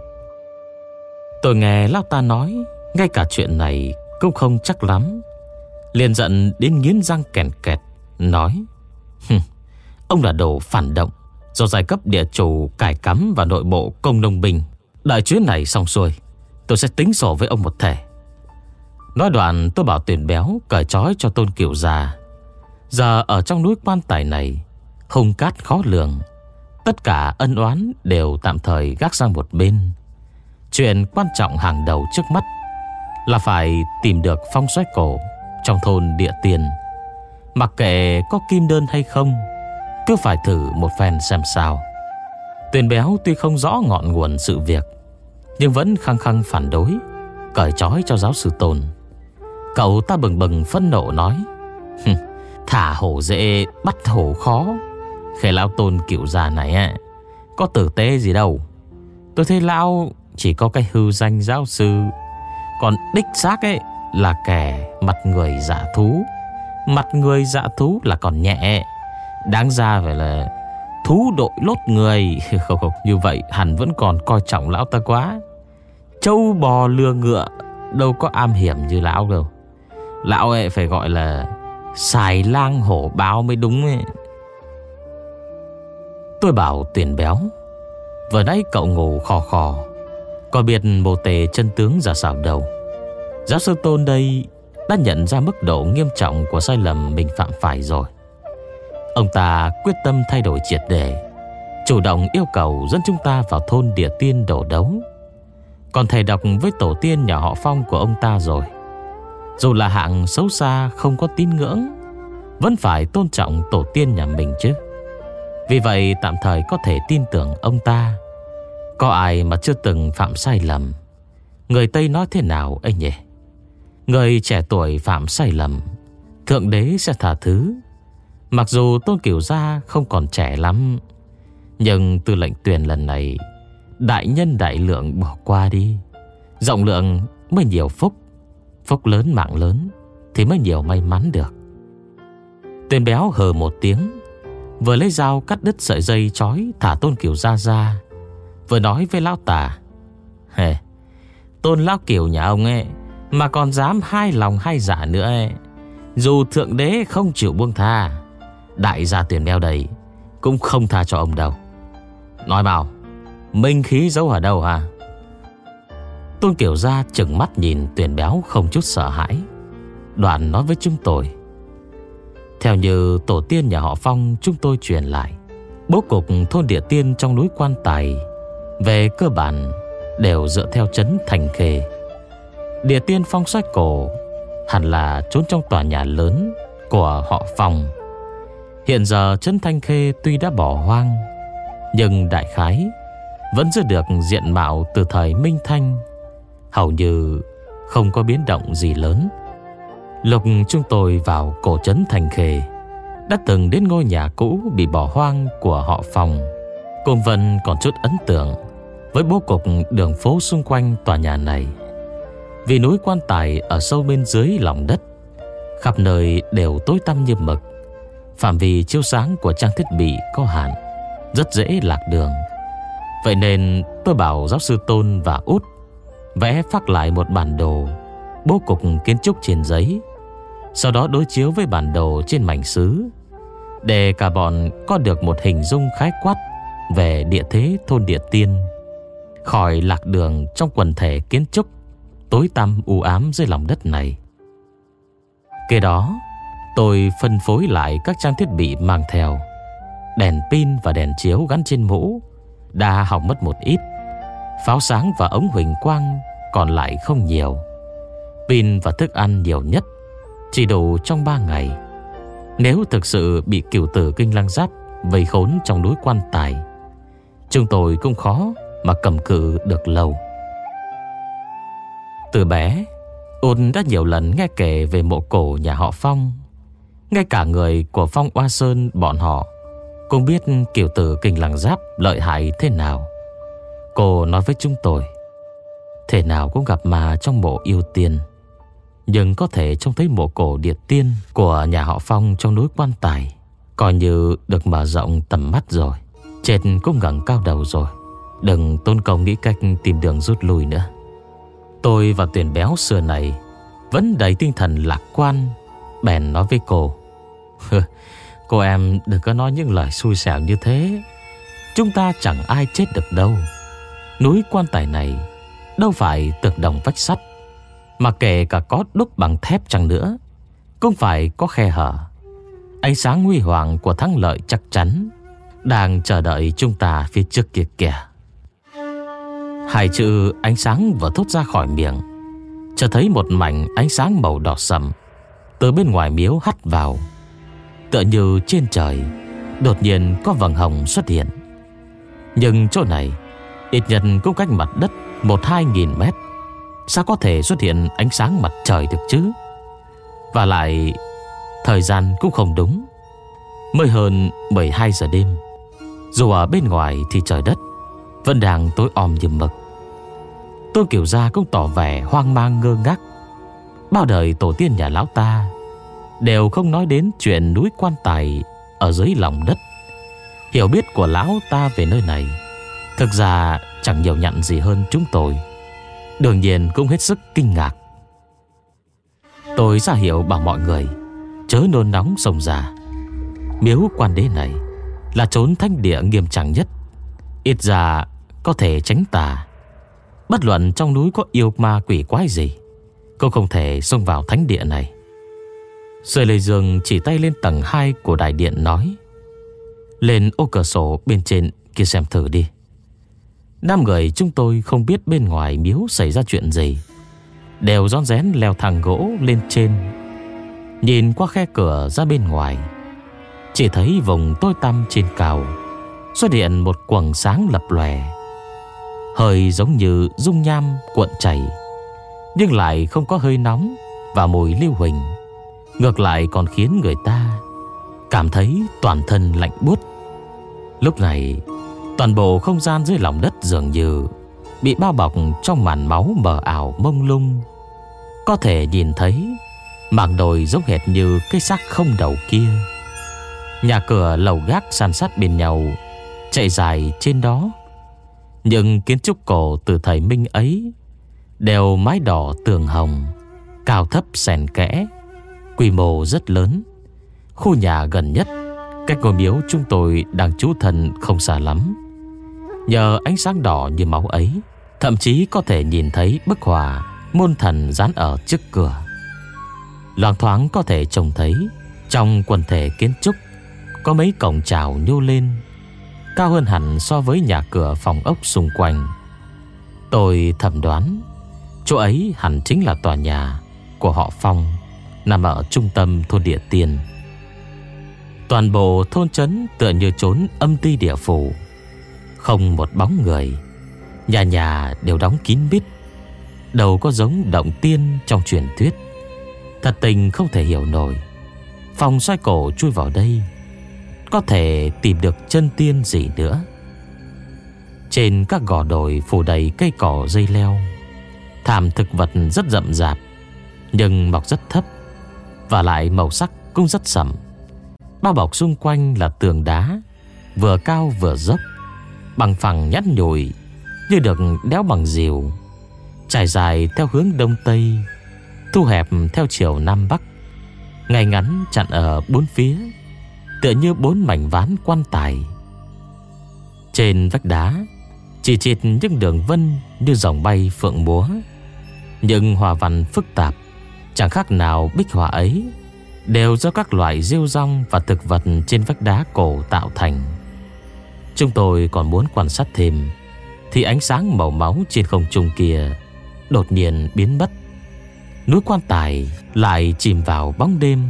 Tôi nghe lão ta nói ngay cả chuyện này cũng không chắc lắm, liền giận đến nghiến răng kèn kẹt, nói: Ông là đồ phản động do giai cấp địa chủ cài cắm vào nội bộ công nông binh. Đợi chuyến này xong xuôi, tôi sẽ tính sổ với ông một thể. Nói đoạn tôi bảo Tuyển Béo cởi trói cho Tôn Kiểu Gia. Giờ ở trong núi quan tài này hung cát khó lường, tất cả ân oán đều tạm thời gác sang một bên. Chuyện quan trọng hàng đầu trước mắt là phải tìm được phong xoáy cổ trong thôn địa tiên. Mặc kệ có kim đơn hay không, cứ phải thử một phen xem sao. Tuyển Béo tuy không rõ ngọn nguồn sự việc, nhưng vẫn khăng khăng phản đối, cởi trói cho giáo sư Tôn. Cậu ta bừng bừng phẫn nộ nói: Thả hổ dễ bắt hổ khó. Khề lão Tôn Kiểu Gia này á, có tử tế gì đâu. Tôi thấy lão chỉ có cái hư danh giáo sư, còn đích xác ấy là kẻ mặt người dạ thú. Mặt người dạ thú là còn nhẹ, đáng ra phải là thú đội lốt người. Không không, như vậy hẳn vẫn còn coi trọng lão ta quá. Trâu bò lừa ngựa đâu có am hiểm như lão đâu. Lão ấy phải gọi là xài lang hổ báo mới đúng ấy. Tôi bảo Tuyển Béo: Vừa nãy cậu ngủ khò khò, có biết mô tề chân tướng ra sao đâu. Giáo sư Tôn đây đã nhận ra mức độ nghiêm trọng của sai lầm mình phạm phải rồi. Ông ta quyết tâm thay đổi triệt để, chủ động yêu cầu dẫn chúng ta vào thôn địa tiên đổ đấu. Còn thầy đọc với tổ tiên nhà họ Phong của ông ta rồi. dù là hạng xấu xa không có tín ngưỡng, vẫn phải tôn trọng tổ tiên nhà mình chứ. Vì vậy tạm thời có thể tin tưởng ông ta. Có ai mà chưa từng phạm sai lầm. Người Tây nói thế nào anh nhỉ? Người trẻ tuổi phạm sai lầm, Thượng Đế sẽ tha thứ. Mặc dù Tôn Cửu Gia không còn trẻ lắm, nhưng từ lệnh tuyển lần này, đại nhân đại lượng bỏ qua đi. Rộng lượng mới nhiều phúc, phúc lớn mạng lớn thì mới nhiều may mắn được. Tuyển béo hừ một tiếng, vừa lấy dao cắt đứt sợi dây trói thả Tôn Cửu Gia ra, vừa nói với lão Tả: Hề, Tôn lão Cửu nhà ông ấy mà còn dám hai lòng hai dạ nữa ấy, dù Thượng Đế không chịu buông tha, đại gia Tuyển béo đây cũng không tha cho ông đâu. Nói bảo, minh khí giấu ở đâu hả? Tôn Cửu Gia trừng mắt nhìn Tuyển béo không chút sợ hãi, đoạn nói với chúng tôi: Theo như tổ tiên nhà họ Phong chúng tôi truyền lại, bố cục thôn địa tiên trong núi Quan Tài về cơ bản đều dựa theo trấn Thành Khê. Địa tiên phong sách cổ hẳn là trốn trong tòa nhà lớn của họ Phong. Hiện giờ trấn Thanh Khê tuy đã bỏ hoang, nhưng đại khái vẫn giữ được diện mạo từ thời Minh Thanh, hầu như không có biến động gì lớn. Lúc chúng tôi vào cổ trấn Thành Khê, đã từng đến ngôi nhà cũ bị bỏ hoang của họ Phong. Cùng Vân còn chút ấn tượng với bố cục đường phố xung quanh tòa nhà này. Vì núi Quan Tài ở sâu bên dưới lòng đất, khắp nơi đều tối tăm như mực. Phạm vi chiếu sáng của trang thiết bị có hạn, rất dễ lạc đường. Vậy nên tôi bảo giáo sư Tôn và Út vẽ phác lại một bản đồ bố cục kiến trúc trên giấy, sau đó đối chiếu với bản đồ trên mảnh sứ, để cả bọn có được một hình dung khái quát về địa thế thôn địa tiên, khỏi lạc đường trong quần thể kiến trúc tối tăm u ám dưới lòng đất này. Kế đó tôi phân phối lại các trang thiết bị mang theo. Đèn pin và đèn chiếu gắn trên mũ đã hỏng mất một ít. Pháo sáng và ống huỳnh quang còn lại không nhiều. Pin và thức ăn nhiều nhất chỉ đủ trong ba ngày. Nếu thực sự bị cửu tử Kinh Lăng Giáp vây khốn trong núi Quan Tài, chúng tôi cũng khó mà cầm cự được lâu. Từ bé, Ôn đã nhiều lần nghe kể về mộ cổ nhà họ Phong. Ngay cả người của Phong Oa Sơn bọn họ cũng biết cửu tử Kinh Lăng Giáp lợi hại thế nào. Cô nói với chúng tôi, thể nào cũng gặp ma trong mộ yêu tiên, nhưng có thể trông thấy mộ cổ địa tiên của nhà họ Phong trong núi Quan Tài, coi như được mở rộng tầm mắt rồi. Chết cũng ngẩng cao đầu rồi, đừng tốn công nghĩ cách tìm đường rút lui nữa. Tôi và Tuyển béo xưa này vẫn đầy tinh thần lạc quan, bèn nói với cô: Cô em đừng có nói những lời xui xẻo như thế. Chúng ta chẳng ai chết được đâu. Núi Quan Tài này đâu phải tường đồng vách sắt, mà kể cả có đúc bằng thép chăng nữa cũng phải có khe hở. Ánh sáng huy hoàng của thắng lợi chắc chắn đang chờ đợi chúng ta phía trước kia kìa. Hai chữ ánh sáng vừa thốt ra khỏi miệng, chợt thấy một mảnh ánh sáng màu đỏ sẫm từ bên ngoài miếu hắt vào, tựa như trên trời đột nhiên có vầng hồng xuất hiện. Nhưng chỗ này ít nhất cũng cách mặt đất một hai nghìn mét, sao có thể xuất hiện ánh sáng mặt trời được chứ? Và lại thời gian cũng không đúng, mới hơn mười hai giờ đêm. Dù ở bên ngoài thì trời đất vẫn đang tối om như mực. Tôn Cửu Gia cũng tỏ vẻ hoang mang ngơ ngác. Bao đời tổ tiên nhà lão ta đều không nói đến chuyện núi Quan Tài ở dưới lòng đất. Hiểu biết của lão ta về nơi này thực ra chẳng nhiều nhặn gì hơn chúng tôi, đương nhiên cũng hết sức kinh ngạc. Tôi ra hiệu bảo mọi người chớ nôn nóng xông ra. Miếu Quan Đế này là chốn thánh địa nghiêm trang nhất, ít ra có thể tránh tà. Bất luận trong núi có yêu ma quỷ quái gì, cũng không thể xông vào thánh địa này. Sợi Lê Dương chỉ tay lên tầng hai của đại điện nói: Lên ô cửa sổ bên trên kia xem thử đi. Năm người chúng tôi không biết bên ngoài miếu xảy ra chuyện gì, đều rón rén leo thang gỗ lên trên. Nhìn qua khe cửa ra bên ngoài, chỉ thấy vùng tối tăm trên cao xuất hiện một quầng sáng lập lòe, hơi giống như dung nham cuộn chảy, nhưng lại không có hơi nóng và mùi lưu huỳnh, ngược lại còn khiến người ta cảm thấy toàn thân lạnh buốt. Lúc này, toàn bộ không gian dưới lòng đất dường như bị bao bọc trong màn máu mờ ảo mông lung. Có thể nhìn thấy mảng đồi giống hệt như cái xác không đầu kia. Nhà cửa lầu gác san sát bên nhau chạy dài trên đó. Những kiến trúc cổ từ thời Minh ấy đều mái đỏ tường hồng, cao thấp xen kẽ, quy mô rất lớn. Khu nhà gần nhất cách ngôi miếu chúng tôi đang trú thần không xa lắm. Nhờ ánh sáng đỏ như máu ấy, thậm chí có thể nhìn thấy bức họa môn thần dán ở trước cửa. Loáng thoáng có thể trông thấy trong quần thể kiến trúc có mấy cổng chào nhô lên, cao hơn hẳn so với nhà cửa phòng ốc xung quanh. Tôi thẩm đoán chỗ ấy hẳn chính là tòa nhà của họ Phong, nằm ở trung tâm thôn Địa Tiên. Toàn bộ thôn trấn tựa như chốn âm ti địa phủ, không một bóng người, nhà nhà đều đóng kín mít, đâu có giống động tiên trong truyền thuyết. Thật tình không thể hiểu nổi, Phong xoay cổ chui vào đây có thể tìm được chân tiên gì nữa. Trên các gò đồi phủ đầy cây cỏ dây leo, thảm thực vật rất rậm rạp, nhưng mọc rất thấp, và lại màu sắc cũng rất sẫm. Bao bọc xung quanh là tường đá, vừa cao vừa dốc, bằng phẳng nhẵn nhụi như được đẽo bằng rìu, trải dài theo hướng đông tây, thu hẹp theo chiều nam bắc, ngay ngắn chặn ở bốn phía, tựa như bốn mảnh ván quan tài. Trên vách đá chỉ chịt những đường vân như dòng bay phượng múa, nhưng hoa văn phức tạp, chẳng khác nào bích họa ấy đều do các loại rêu rong và thực vật trên vách đá cổ tạo thành. Chúng tôi còn muốn quan sát thêm thì ánh sáng màu máu trên không trung kia đột nhiên biến mất. Núi quan tài lại chìm vào bóng đêm.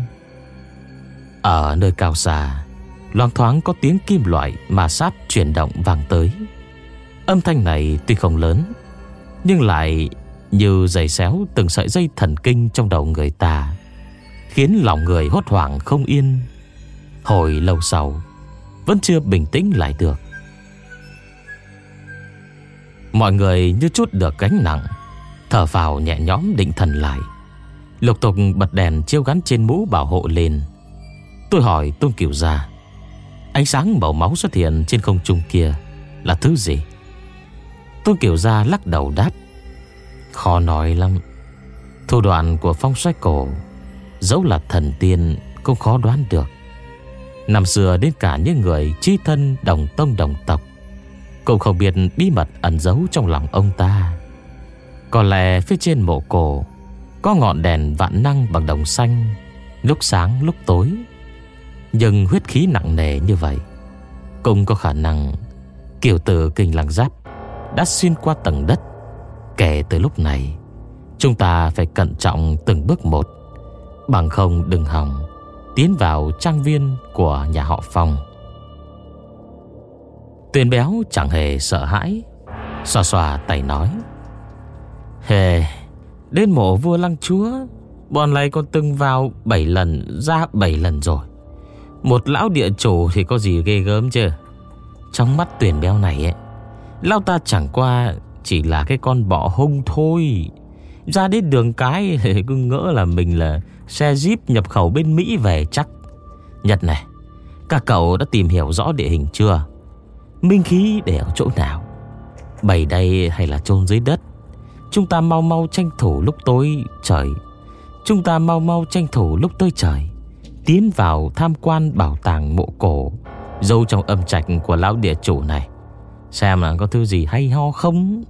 Ở nơi cao xa, loáng thoáng có tiếng kim loại ma sát chuyển động vang tới. Âm thanh này tuy không lớn, nhưng lại như giày xéo từng sợi dây thần kinh trong đầu người ta, khiến lòng người hốt hoảng không yên. Hồi lâu sau vẫn chưa bình tĩnh lại được. Mọi người như trút được gánh nặng, thở phào nhẹ nhõm định thần lại, lục tục bật đèn chiếu gắn trên mũ bảo hộ lên. Tôi hỏi Tôn Cửu Gia, ánh sáng màu máu xuất hiện trên không trung kia là thứ gì? Tôn Cửu Gia lắc đầu đáp, khó nói lắm. Thủ đoạn của Phong xoay cổ, dẫu là thần tiên cũng khó đoán được. Năm xưa đến cả những người chí thân đồng tông đồng tộc cũng không biết bí mật ẩn giấu trong lòng ông ta. Có lẽ phía trên mộ cổ có ngọn đèn vạn năng bằng đồng xanh, lúc sáng lúc tối, nhưng huyết khí nặng nề như vậy, cũng có khả năng kiều tử kinh lăng giáp đã xuyên qua tầng đất. Kể từ lúc này, chúng ta phải cẩn trọng từng bước một, bằng không đừng hòng tiến vào trang viên của nhà họ Phong. Tuyền Béo chẳng hề sợ hãi, xoa xoa tay nói, hề, đến mộ vua Lăng Chúa, bọn này còn từng vào bảy lần ra bảy lần rồi. Một lão địa chủ thì có gì ghê gớm chứ. Trong mắt Tuyền Béo này ấy, lão ta chẳng qua chỉ là cái con bọ hung thôi. Ra đến đường cái cứ ngỡ là mình là xe Jeep nhập khẩu bên Mỹ về chắc. Nhật này, các cậu đã tìm hiểu rõ địa hình chưa? Minh khí để ở chỗ nào? Bày đây hay là chôn dưới đất? Chúng ta mau mau tranh thủ lúc tối trời Chúng ta mau mau tranh thủ lúc tối trời tiến vào tham quan bảo tàng mộ cổ giấu trong âm trạch của lão địa chủ này, xem là có thứ gì hay ho không.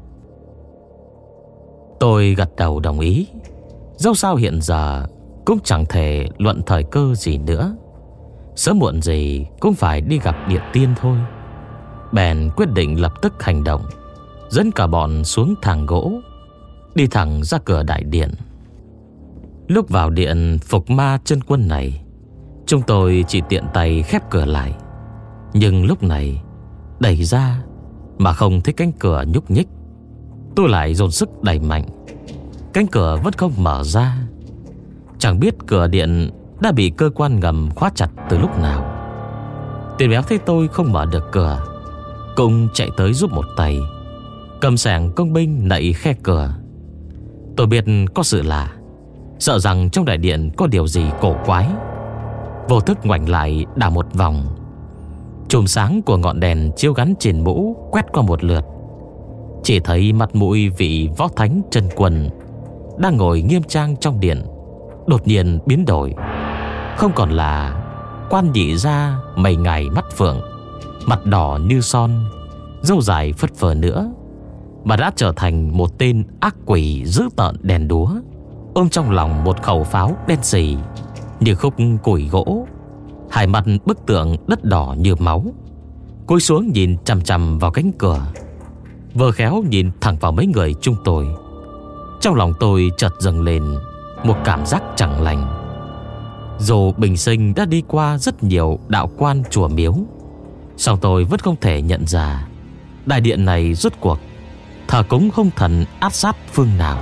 Tôi gật đầu đồng ý. Dẫu sao hiện giờ cũng chẳng thể luận thời cơ gì nữa, sớm muộn gì cũng phải đi gặp địa tiên thôi. Bèn quyết định lập tức hành động, dẫn cả bọn xuống thang gỗ. đi thẳng ra cửa đại điện. Lúc vào điện phục ma chân quân này, chúng tôi chỉ tiện tay khép cửa lại. Nhưng lúc này đẩy ra mà không thấy cánh cửa nhúc nhích. Tôi lại dồn sức đẩy mạnh, cánh cửa vẫn không mở ra. Chẳng biết cửa điện đã bị cơ quan ngầm khóa chặt từ lúc nào. Tiền béo thấy tôi không mở được cửa, cũng chạy tới giúp một tay, cầm sẻng công binh nạy khe cửa. Tôi biết có sự lạ, sợ rằng trong đại điện có điều gì cổ quái. Vô thức ngoảnh lại đảo một vòng. Chùm sáng của ngọn đèn chiếu gắn trên mũ quét qua một lượt, chỉ thấy mặt mũi vị võ thánh chân quân đang ngồi nghiêm trang trong điện đột nhiên biến đổi. Không còn là quan nhị gia mày ngài mắt phượng, mặt đỏ như son, râu dài phất phơ nữa, mà đã trở thành một tên ác quỷ dữ tợn đèn đúa, ôm trong lòng một khẩu pháo đen xì như khúc củi gỗ, hai mặt bức tượng đất đỏ như máu, cúi xuống nhìn chằm chằm vào cánh cửa, vừa khéo nhìn thẳng vào mấy người chúng tôi. Trong lòng tôi chợt dâng lên một cảm giác chẳng lành. Dù bình sinh đã đi qua rất nhiều đạo quan chùa miếu, song tôi vẫn không thể nhận ra đại điện này rốt cuộc thờ cúng hung thần áp sát phương nào.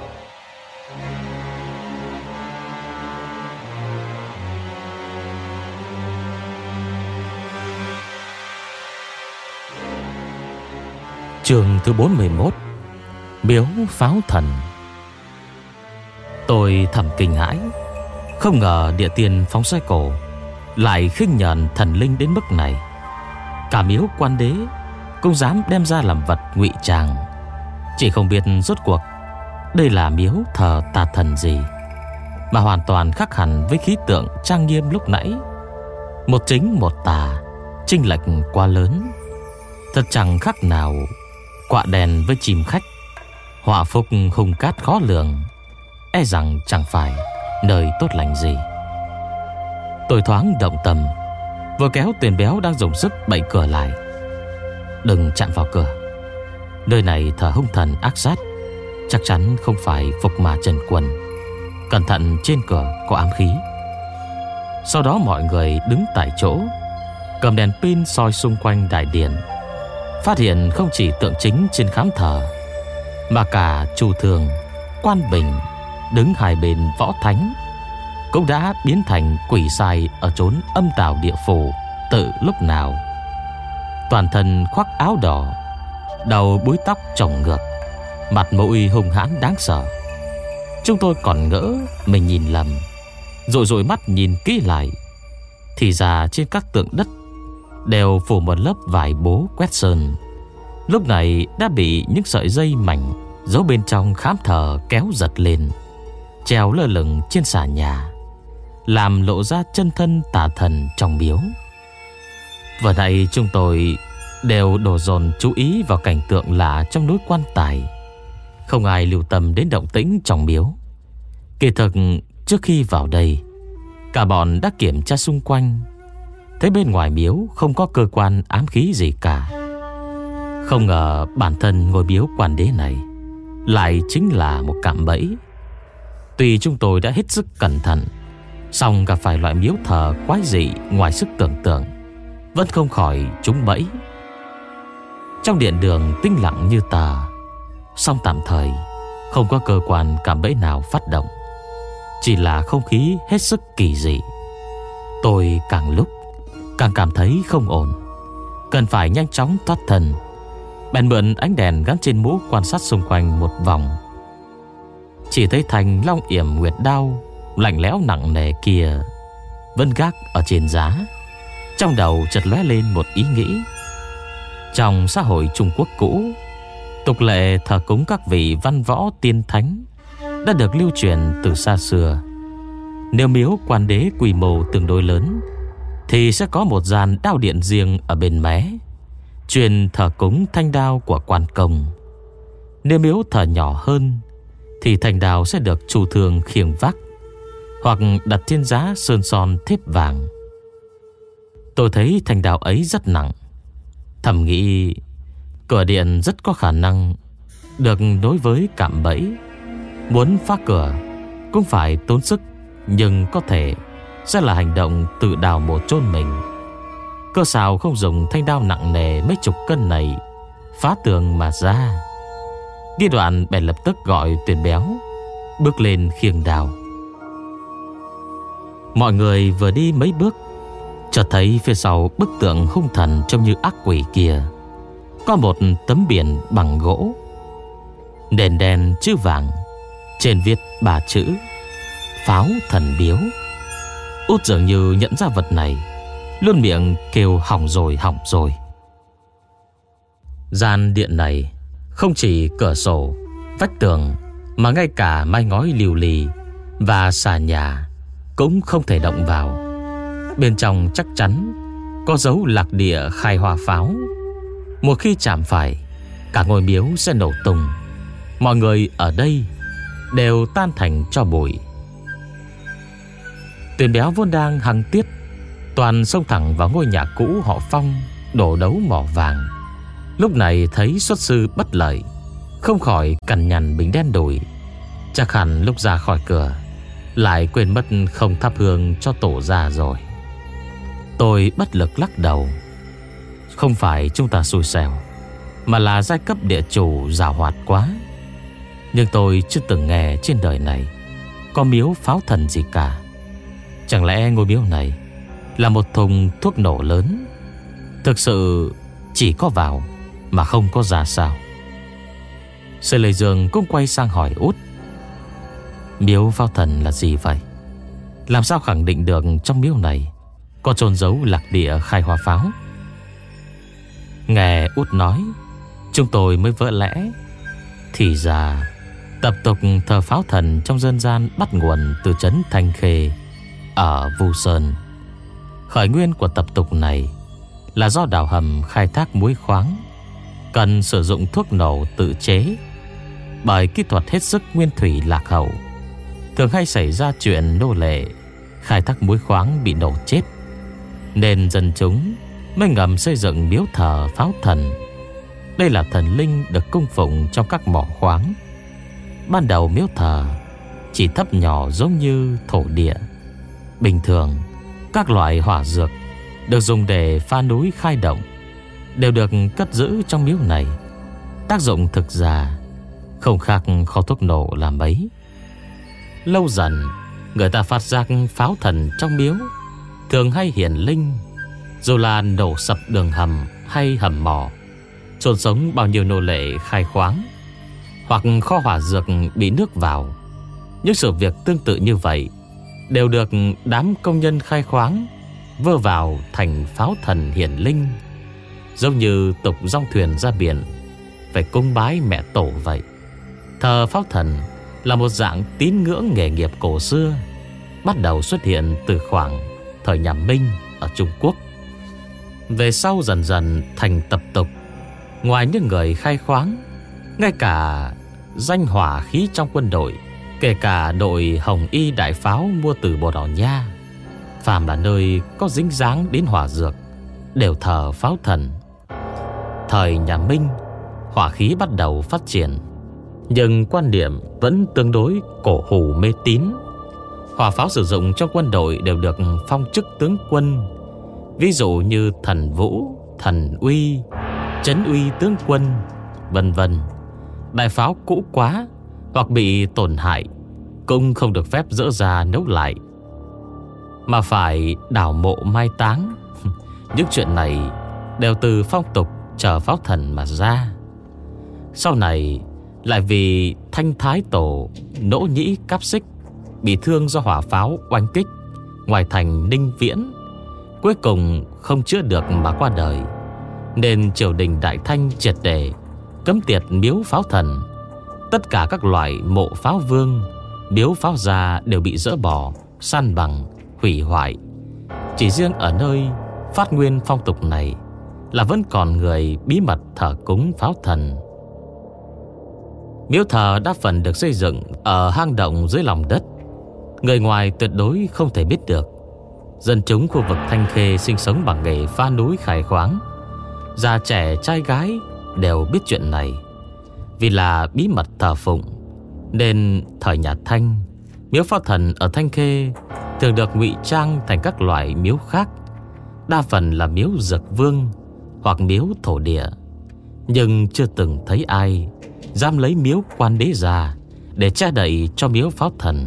Chương thứ bốn mươi mốt: Miếu pháo thần. Tôi thầm kinh hãi, không ngờ địa tiên phóng xoay cổ lại khinh nhờn thần linh đến mức này. Cả miếu quan đế cũng dám đem ra làm vật ngụy trang. Chỉ không biết rốt cuộc đây là miếu thờ tà thần gì, mà hoàn toàn khác hẳn với khí tượng trang nghiêm lúc nãy. Một chính một tà, chênh lệch quá lớn, thật chẳng khác nào quạ đèn với chim khách. Họa phúc hung cát khó lường, e rằng chẳng phải nơi tốt lành gì. Tôi thoáng động tâm, vừa kéo Tuyền Béo đang dùng sức bậy cửa lại. Đừng chạm vào cửa, nơi này thờ hung thần ác sát, chắc chắn không phải Phục Ma Chân Quân. Cẩn thận, trên cửa có ám khí. Sau đó mọi người đứng tại chỗ, cầm đèn pin soi xung quanh đại điện, phát hiện không chỉ tượng chính trên khám thờ, mà cả Chu Thường, Quan Bình đứng hai bên võ thánh cũng đã biến thành quỷ sai ở chốn âm tào địa phủ tự lúc nào. Toàn thân khoác áo đỏ, đầu búi tóc trồng ngược, mặt mũi hung hãn đáng sợ. Chúng tôi còn ngỡ mình nhìn lầm, rồi rồi mắt nhìn kỹ lại, thì ra trên các tượng đất đều phủ một lớp vải bố quét sơn, lúc này đã bị những sợi dây mảnh giấu bên trong khám thờ kéo giật lên, treo lơ lửng trên xà nhà, làm lộ ra chân thân tà thần trong miếu. Vừa nãy chúng tôi đều đổ dồn chú ý vào cảnh tượng lạ trong núi quan tài, không ai lưu tâm đến động tĩnh trong miếu. Kỳ thực trước khi vào đây, cả bọn đã kiểm tra xung quanh, thấy bên ngoài miếu không có cơ quan ám khí gì cả. Không ngờ bản thân ngôi miếu quan đế này lại chính là một cạm bẫy. Tuy chúng tôi đã hết sức cẩn thận, song gặp phải loại miếu thờ quái dị ngoài sức tưởng tượng, vẫn không khỏi trúng bẫy. Trong điện đường tĩnh lặng như tờ, song tạm thời không có cơ quan cảm bẫy nào phát động, chỉ là không khí hết sức kỳ dị. Tôi càng lúc càng cảm thấy không ổn, cần phải nhanh chóng thoát thân. Bèn mượn ánh đèn gắn trên mũ quan sát xung quanh một vòng. Chỉ thấy thành long yểm nguyệt đao lạnh lẽo nặng nề kia vẫn gác ở trên giá. Trong đầu chợt lóe lên một ý nghĩ. Trong xã hội Trung Quốc cũ, tục lệ thờ cúng các vị văn võ tiên thánh đã được lưu truyền từ xa xưa. Nếu miếu quan đế quy mô tương đối lớn, thì sẽ có một gian đao điện riêng ở bên mé, truyền thờ cúng thanh đao của quan công. Nếu miếu thờ nhỏ hơn, thì thanh đao sẽ được Chu Thường khiêng vác, hoặc đặt trên giá sơn son thép vàng. Tôi thấy thanh đao ấy rất nặng, thầm nghĩ cửa điện rất có khả năng được nối với cạm bẫy. Muốn phá cửa cũng phải tốn sức, nhưng có thể sẽ là hành động tự đào mổ chôn mình. Cơ sao không dùng thanh đao nặng nề mấy chục cân này phá tường mà ra. Đi Đoạn bèn lập tức gọi Tuyền Béo bước lên khiêng đào. Mọi người vừa đi mấy bước, chợt thấy phía sau bức tượng hung thần trông như ác quỷ kia có một tấm biển bằng gỗ, đèn đen chữ vàng, trên viết ba chữ Pháo Thần Biếu. Út dường như nhận ra vật này, luôn miệng kêu hỏng rồi hỏng rồi. Gian điện này không chỉ cửa sổ, vách tường, mà ngay cả mái ngói liu lì và xà nhà cũng không thể động vào. Bên trong chắc chắn có dấu lạc địa khai hoa pháo. Một khi chạm phải, cả ngôi miếu sẽ nổ tung, mọi người ở đây đều tan thành tro bụi. Tuyền Béo vốn đang hăng tiết, toàn xông thẳng vào ngôi nhà cũ họ Phong đổ đấu mỏ vàng. Lúc này thấy xuất sư bất lợi, không khỏi cằn nhằn bình đen đùi. Chắc hẳn lúc ra khỏi cửa lại quên mất không thắp hương cho tổ ra rồi. Tôi bất lực lắc đầu. Không phải chúng ta xui xẻo, mà là giai cấp địa chủ giàu hoạt quá. Nhưng tôi chưa từng nghe trên đời này có miếu pháo thần gì cả. Chẳng lẽ ngôi miếu này là một thùng thuốc nổ lớn, thực sự chỉ có vào mà không có ra sao? Sư Lê Dương cũng quay sang hỏi Út: Miếu pháo thần là gì vậy? Làm sao khẳng định được trong miếu này có chôn giấu lạc địa khai hoa pháo? Nghe Út nói, chúng tôi mới vỡ lẽ. Thì ra tập tục thờ pháo thần trong dân gian bắt nguồn từ trấn Thanh Khê ở Vu Sơn. Khởi nguyên của tập tục này là do đào hầm khai thác muối khoáng, cần sử dụng thuốc nổ tự chế. Bởi kỹ thuật hết sức nguyên thủy lạc hậu, thường hay xảy ra chuyện nô lệ khai thác muối khoáng bị nổ chết, nên dân chúng mới ngầm xây dựng miếu thờ pháo thần. Đây là thần linh được cung phụng trong các mỏ khoáng. Ban đầu miếu thờ chỉ thấp nhỏ giống như thổ địa. Bình thường, các loại hỏa dược được dùng để phá núi khai động đều được cất giữ trong miếu này. Tác dụng thực ra không khác kho thuốc nổ là mấy. Lâu dần, người ta phát giác pháo thần trong miếu thường hay hiển linh. Dù là nổ sập đường hầm hay hầm mỏ, chôn sống bao nhiêu nô lệ khai khoáng, hoặc kho hỏa dược bị nước vào, những sự việc tương tự như vậy đều được đám công nhân khai khoáng vơ vào thành pháo thần hiển linh. Giống như tục dong thuyền ra biển phải cúng bái mẹ tổ vậy. Thờ pháo thần là một dạng tín ngưỡng nghề nghiệp cổ xưa, bắt đầu xuất hiện từ khoảng thời nhà Minh ở Trung Quốc. Về sau dần dần thành tập tục. Ngoài những người khai khoáng, ngay cả danh hỏa khí trong quân đội, kể cả đội Hồng Y đại pháo mua từ Bồ Đào Nha, phàm là nơi có dính dáng đến hỏa dược đều thờ pháo thần. Thời nhà Minh, hỏa khí bắt đầu phát triển, nhưng quan điểm vẫn tương đối cổ hủ mê tín. Hỏa pháo sử dụng trong quân đội đều được phong chức tướng quân, ví dụ như thần vũ, thần uy, trấn uy tướng quân, vân vân. Đại pháo cũ quá hoặc bị tổn hại cũng không được phép dỡ ra nấu lại, mà phải đào mộ mai táng. Những chuyện này đều từ phong tục chờ pháo thần mà ra. Sau này lại vì Thanh Thái Tổ Nỗ Nhĩ Cáp Xích bị thương do hỏa pháo oanh kích ngoài thành Ninh Viễn, cuối cùng không chữa được mà qua đời, nên triều đình Đại Thanh triệt để cấm tiệt miếu pháo thần. Tất cả các loại mộ pháo vương, miếu pháo gia đều bị dỡ bỏ, san bằng, hủy hoại. Chỉ riêng ở nơi phát nguyên phong tục này là vẫn còn người bí mật thờ cúng pháo thần. Miếu thờ đa phần được xây dựng ở hang động dưới lòng đất, người ngoài tuyệt đối không thể biết được. Dân chúng khu vực Thanh Khê sinh sống bằng nghề phá núi khai khoáng, già trẻ trai gái đều biết chuyện này. Vì là bí mật thờ phụng, nên thời nhà Thanh, miếu Pháo Thần ở Thanh Khê thường được ngụy trang thành các loại miếu khác, đa phần là miếu Dược Vương hoặc miếu thổ địa. Nhưng chưa từng thấy ai dám lấy miếu Quan Đế ra để che đậy cho miếu Pháo Thần.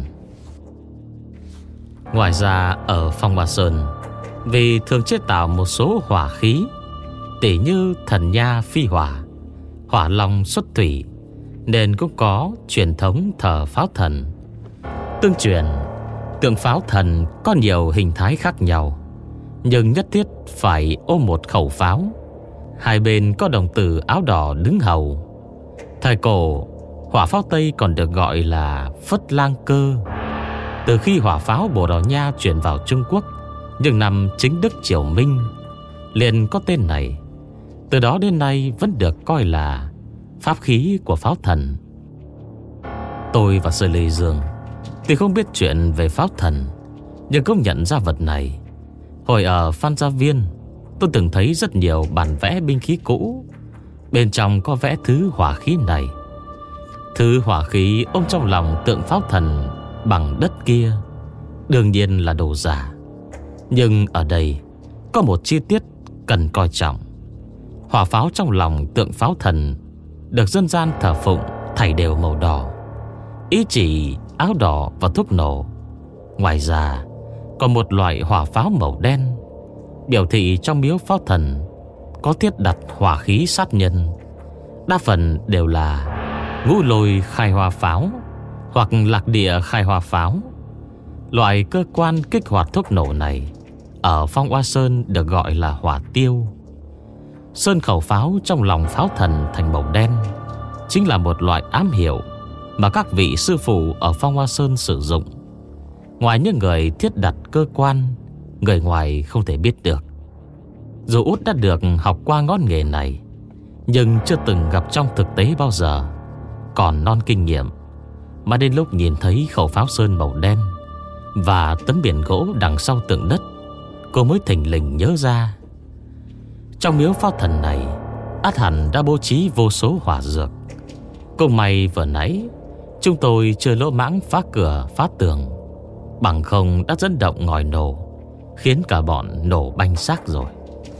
Ngoài ra ở Phong Hoa Sơn, vì thường chế tạo một số hỏa khí, tỉ như thần nha phi hỏa, hỏa long xuất thủy, nên cũng có truyền thống thờ pháo thần. Tương truyền, tượng pháo thần có nhiều hình thái khác nhau, nhưng nhất thiết phải ôm một khẩu pháo. Hai bên có đồng tử áo đỏ đứng hầu. Thời cổ, hỏa pháo Tây còn được gọi là Phất Lang Cơ. Từ khi hỏa pháo Bồ Đào Nha chuyển vào Trung Quốc những năm Chính Đức Triều Minh, liền có tên này. Từ đó đến nay vẫn được coi là pháp khí của pháo thần. Tôi và Sở Lê Dương tuy không biết chuyện về pháo thần, nhưng cũng nhận ra vật này. Hồi ở Phan Gia Viên, tôi từng thấy rất nhiều bản vẽ binh khí cũ, bên trong có vẽ thứ hỏa khí này. Thứ hỏa khí ôm trong lòng tượng pháo thần bằng đất kia đương nhiên là đồ giả. Nhưng ở đây có một chi tiết cần coi trọng. Hỏa pháo trong lòng tượng pháo thần được dân gian thờ phụng thảy đều màu đỏ, ý chỉ áo đỏ và thuốc nổ. Ngoài ra còn một loại hỏa pháo màu đen, biểu thị trong miếu pháo thần có thiết đặt hỏa khí sát nhân. Đa phần đều là Ngũ Lôi khai hoa pháo hoặc Lạc Địa khai hoa pháo. Loại cơ quan kích hoạt thuốc nổ này ở Phong Hoa Sơn được gọi là hỏa tiêu. Sơn khẩu pháo trong lòng pháo thần thành màu đen chính là một loại ám hiệu mà các vị sư phụ ở Phong Hoa Sơn sử dụng. Ngoài những người thiết đặt cơ quan, người ngoài không thể biết được. Dù Út đã được học qua ngón nghề này, nhưng chưa từng gặp trong thực tế bao giờ, còn non kinh nghiệm. Mà đến lúc nhìn thấy khẩu pháo sơn màu đen và tấm biển gỗ đằng sau tượng đất, cô mới thình lình nhớ ra, trong miếu pháo thần này ắt hẳn đã bố trí vô số hỏa dược. Cũng may vừa nãy chúng tôi chưa lỗ mãng phá cửa phá tường, bằng không đã dẫn động ngòi nổ, khiến cả bọn nổ banh xác rồi.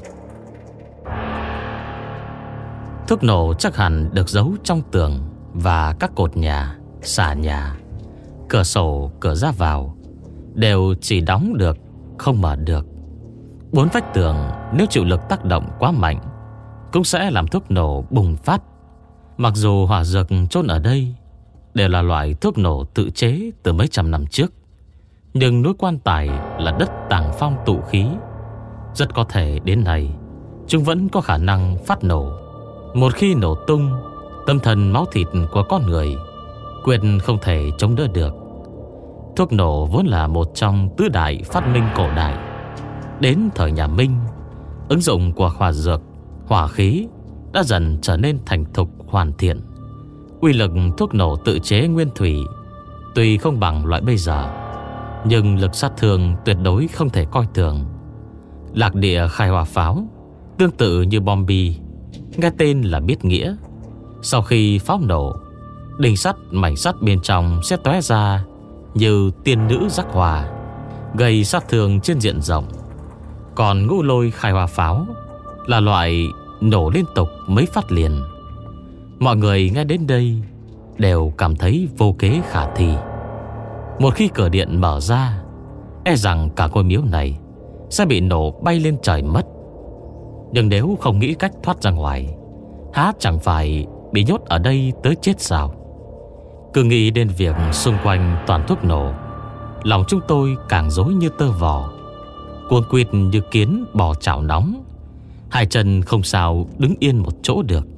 Thuốc nổ chắc hẳn được giấu trong tường và các cột nhà, xà nhà, cửa sổ, cửa ra vào đều chỉ đóng được, không mở được. Bốn vách tường nếu chịu lực tác động quá mạnh cũng sẽ làm thuốc nổ bùng phát. Mặc dù hỏa dược chôn ở đây đều là loại thuốc nổ tự chế từ mấy trăm năm trước, nhưng núi Quan Tài là đất tàng phong tụ khí, rất có thể đến nay chúng vẫn có khả năng phát nổ. Một khi nổ tung, tâm thần máu thịt của con người quyết không thể chống đỡ được. Thuốc nổ vốn là một trong tứ đại phát minh cổ đại. Đến thời nhà Minh, ứng dụng của hỏa dược, hỏa khí đã dần trở nên thành thục hoàn thiện. Uy lực thuốc nổ tự chế nguyên thủy tuy không bằng loại bây giờ, nhưng lực sát thương tuyệt đối không thể coi thường. Lạc Địa khai hỏa pháo tương tự như bom bi, nghe tên là biết nghĩa. Sau khi pháo nổ, đinh sắt, mảnh sắt bên trong sẽ tóe ra như tiên nữ rắc hòa, gây sát thương trên diện rộng. Còn Ngũ Lôi khai hỏa pháo là loại nổ liên tục mấy phát liền. Mọi người nghe đến đây đều cảm thấy vô kế khả thi. Một khi cửa điện mở ra, e rằng cả ngôi miếu này sẽ bị nổ bay lên trời mất. Nhưng nếu không nghĩ cách thoát ra ngoài, há chẳng phải bị nhốt ở đây tới chết sao? Cứ nghĩ đến việc xung quanh toàn thuốc nổ, lòng chúng tôi càng rối như tơ vò, cuồn quýt như kiến bò chảo nóng. Hai chân không sao đứng yên một chỗ được.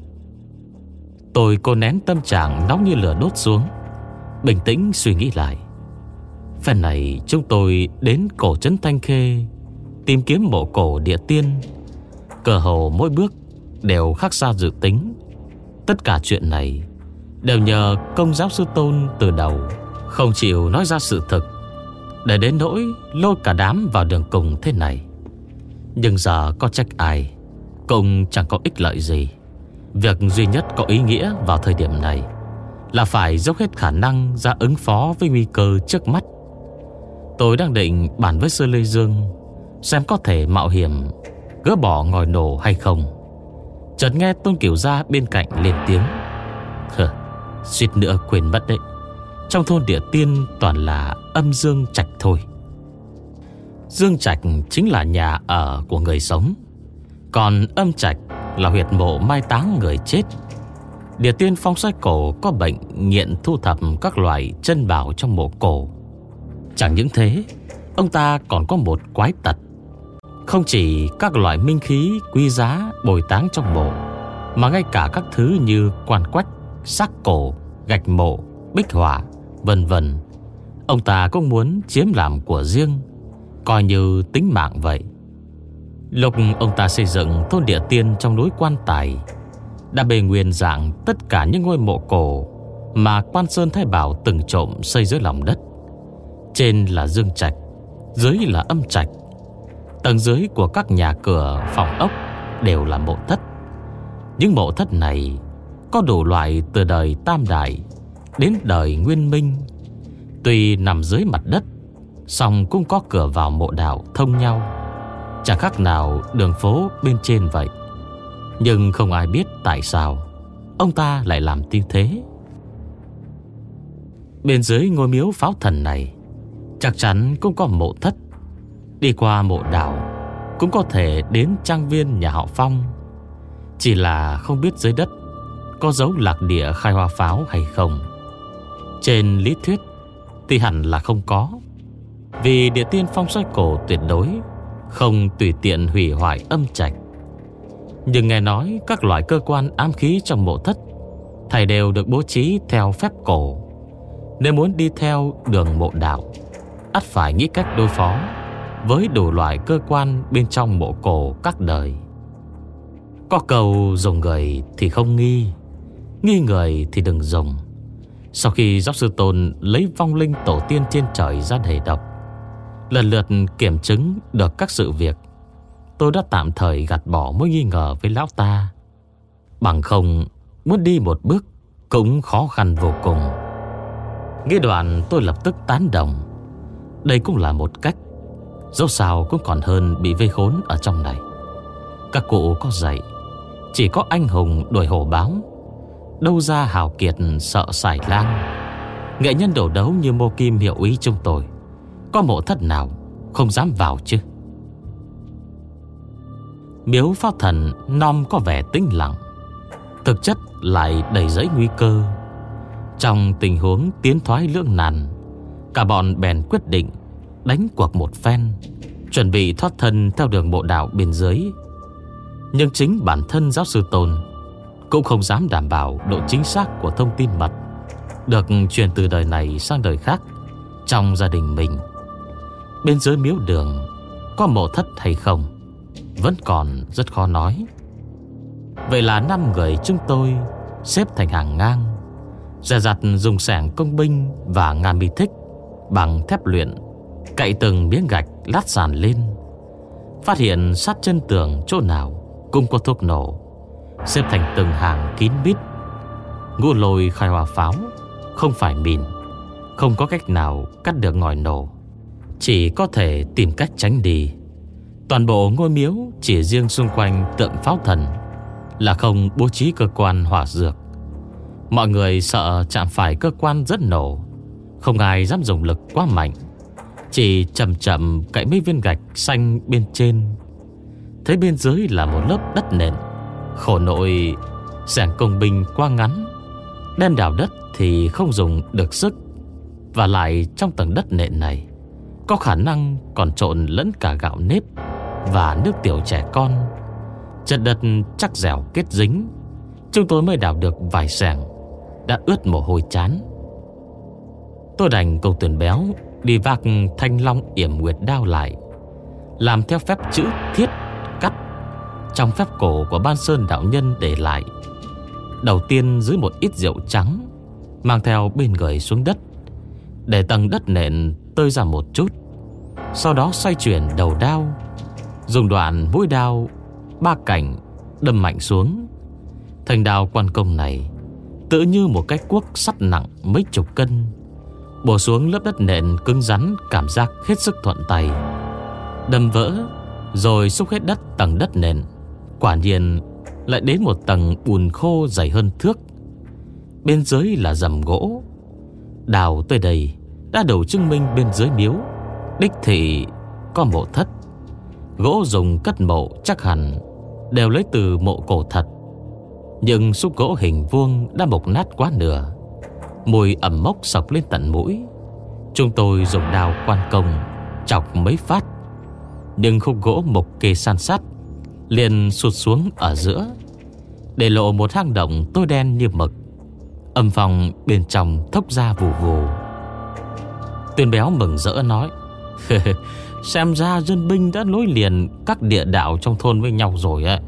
Tôi cố nén tâm trạng nóng như lửa đốt xuống, bình tĩnh suy nghĩ lại. Phen này chúng tôi đến cổ trấn Thanh Khê tìm kiếm mộ cổ địa tiên, cơ hồ mỗi bước đều khác xa dự tính. Tất cả chuyện này đều nhờ Công giáo sư Tôn từ đầu không chịu nói ra sự thực, để đến nỗi lôi cả đám vào đường cùng thế này. Nhưng giờ có trách ai cũng chẳng có ích lợi gì. Việc duy nhất có ý nghĩa vào thời điểm này là phải dốc hết khả năng ra ứng phó với nguy cơ trước mắt. Tôi đang định bàn với Sư Lê Dương xem có thể mạo hiểm gỡ bỏ ngòi nổ hay không. Chợt nghe Tôn Cửu Gia bên cạnh lên tiếng: Hờ, suýt nữa quên mất đấy. Trong thôn Địa Tiên toàn là âm dương trạch thôi. Dương trạch chính là nhà ở của người sống, còn âm trạch là huyệt mộ mai táng người chết. Địa Tiên Phong Xoay Cổ có bệnh nghiện thu thập các loại chân bảo trong mộ cổ. Chẳng những thế, ông ta còn có một quái tật. Không chỉ các loại minh khí quý giá bồi táng trong mộ, mà ngay cả các thứ như quan quách, xác cổ, gạch mộ, bích họa, vân vân, ông ta cũng muốn chiếm làm của riêng, coi như tính mạng vậy. Lúc ông ta xây dựng thôn Địa Tiên trong núi Quan Tài, đã bề nguyên dạng tất cả những ngôi mộ cổ mà Quan Sơn Thái Bảo từng trộm xây dưới lòng đất. Trên là dương trạch, dưới là âm trạch. Tầng dưới của các nhà cửa, phòng ốc đều là mộ thất. Những mộ thất này có đủ loại từ đời Tam Đại đến đời Nguyên Minh. Tuy nằm dưới mặt đất, song cũng có cửa vào mộ đạo thông nhau, chẳng khác nào đường phố bên trên vậy. Nhưng không ai biết tại sao ông ta lại làm như thế. Bên dưới ngôi miếu Pháo Thần này chắc chắn cũng có mộ thất. Đi qua mộ đảo cũng có thể đến trang viên nhà họ Phong. Chỉ là không biết dưới đất có dấu lạc địa khai hoa pháo hay không. Trên lý thuyết thì hẳn là không có, vì Địa Tiên Phong Xoay Cổ tuyệt đối không tùy tiện hủy hoại âm trạch. Nhưng nghe nói các loại cơ quan ám khí trong mộ thất thảy đều được bố trí theo phép cổ. Nếu muốn đi theo đường mộ đạo, ắt phải nghĩ cách đối phó với đủ loại cơ quan bên trong mộ cổ các đời. Có câu dùng người thì không nghi, nghi người thì đừng dùng. Sau khi giáo sư Tôn lấy vong linh tổ tiên trên trời ra để đọc, lần lượt kiểm chứng được các sự việc, tôi đã tạm thời gạt bỏ mối nghi ngờ với lão ta. Bằng không, muốn đi một bước cũng khó khăn vô cùng. Nghĩ đoạn tôi lập tức tán đồng. Đây cũng là một cách, dẫu sao cũng còn hơn bị vây khốn ở trong này. Các cụ có dạy, chỉ có anh hùng đuổi hổ báo, đâu ra hào kiệt sợ xài lang. Nghệ nhân đổ đấu như Mô Kim hiệu úy chúng tôi, có mộ thất nào không dám vào chứ? Miếu Pháo Thần nom có vẻ tĩnh lặng, thực chất lại đầy rẫy nguy cơ. Trong tình huống tiến thoái lưỡng nan, cả bọn bèn quyết định đánh cuộc một phen, chuẩn bị thoát thân theo đường mộ đạo bên dưới. Nhưng chính bản thân giáo sư Tôn cũng không dám đảm bảo độ chính xác của thông tin mật được truyền từ đời này sang đời khác trong gia đình mình. Bên dưới miếu đường có mộ thất hay không vẫn còn rất khó nói. Vậy là năm người chúng tôi xếp thành hàng ngang, dè dặt dùng xẻng công binh và ngàn mi thích bằng thép luyện cậy từng miếng gạch lát sàn lên. Phát hiện sát chân tường chỗ nào cũng có thuốc nổ, xếp thành từng hàng kín mít. Ngũ lôi khai hỏa pháo không phải mìn, không có cách nào cắt được ngòi nổ, chỉ có thể tìm cách tránh đi. Toàn bộ ngôi miếu chỉ riêng xung quanh tượng Pháo Thần là không bố trí cơ quan hỏa dược. Mọi người sợ chạm phải cơ quan rất nổ, không ai dám dùng lực quá mạnh, chỉ chậm chậm cậy mấy viên gạch xanh bên trên. Thấy bên dưới là một lớp đất nền, khổ nội xẻng công binh quá ngắn, đem đào đất thì không dùng được sức. Và lại trong tầng đất nền này có khả năng còn trộn lẫn cả gạo nếp và nước tiểu trẻ con. Chất đất chắc dẻo kết dính, chúng tôi mới đào được vài xẻng đã ướt mồ hôi chán. Tôi đành cầu Tuyền Béo đi vác thanh long yểm nguyệt đao lại, làm theo phép chữ thiết cắt trong phép cổ của Ban Sơn đạo nhân để lại. Đầu tiên dưới một ít rượu trắng, mang theo bên người xuống đất, để tầng đất nền tơi ra một chút. Sau đó xoay chuyển đầu đao, dùng đoạn mũi đao ba cạnh đâm mạnh xuống. Thanh đao quan công này tự như một cái cuốc sắt nặng mấy chục cân, bổ xuống lớp đất nện cứng rắn, cảm giác hết sức thuận tay. Đâm vỡ rồi xúc hết đất tầng đất nện, quả nhiên lại đến một tầng bùn khô dày hơn thước. Bên dưới là rầm gỗ. Đào tới đây đã đủ chứng minh bên dưới miếu đích thị có mộ thất. Gỗ dùng cất mộ chắc hẳn đều lấy từ mộ cổ thật, nhưng xúc gỗ hình vuông đã mục nát quá nửa, mùi ẩm mốc sộc lên tận mũi. Chúng tôi dùng đao quan công chọc mấy phát, nhưng khúc gỗ mục kề san sát liền sụt xuống ở giữa, để lộ một hang động tối đen như mực. Âm phong bên trong thốc ra vù vù. Tuyên Béo mừng rỡ nói: xem ra dân binh đã nối liền các địa đạo trong thôn với nhau rồi ấy.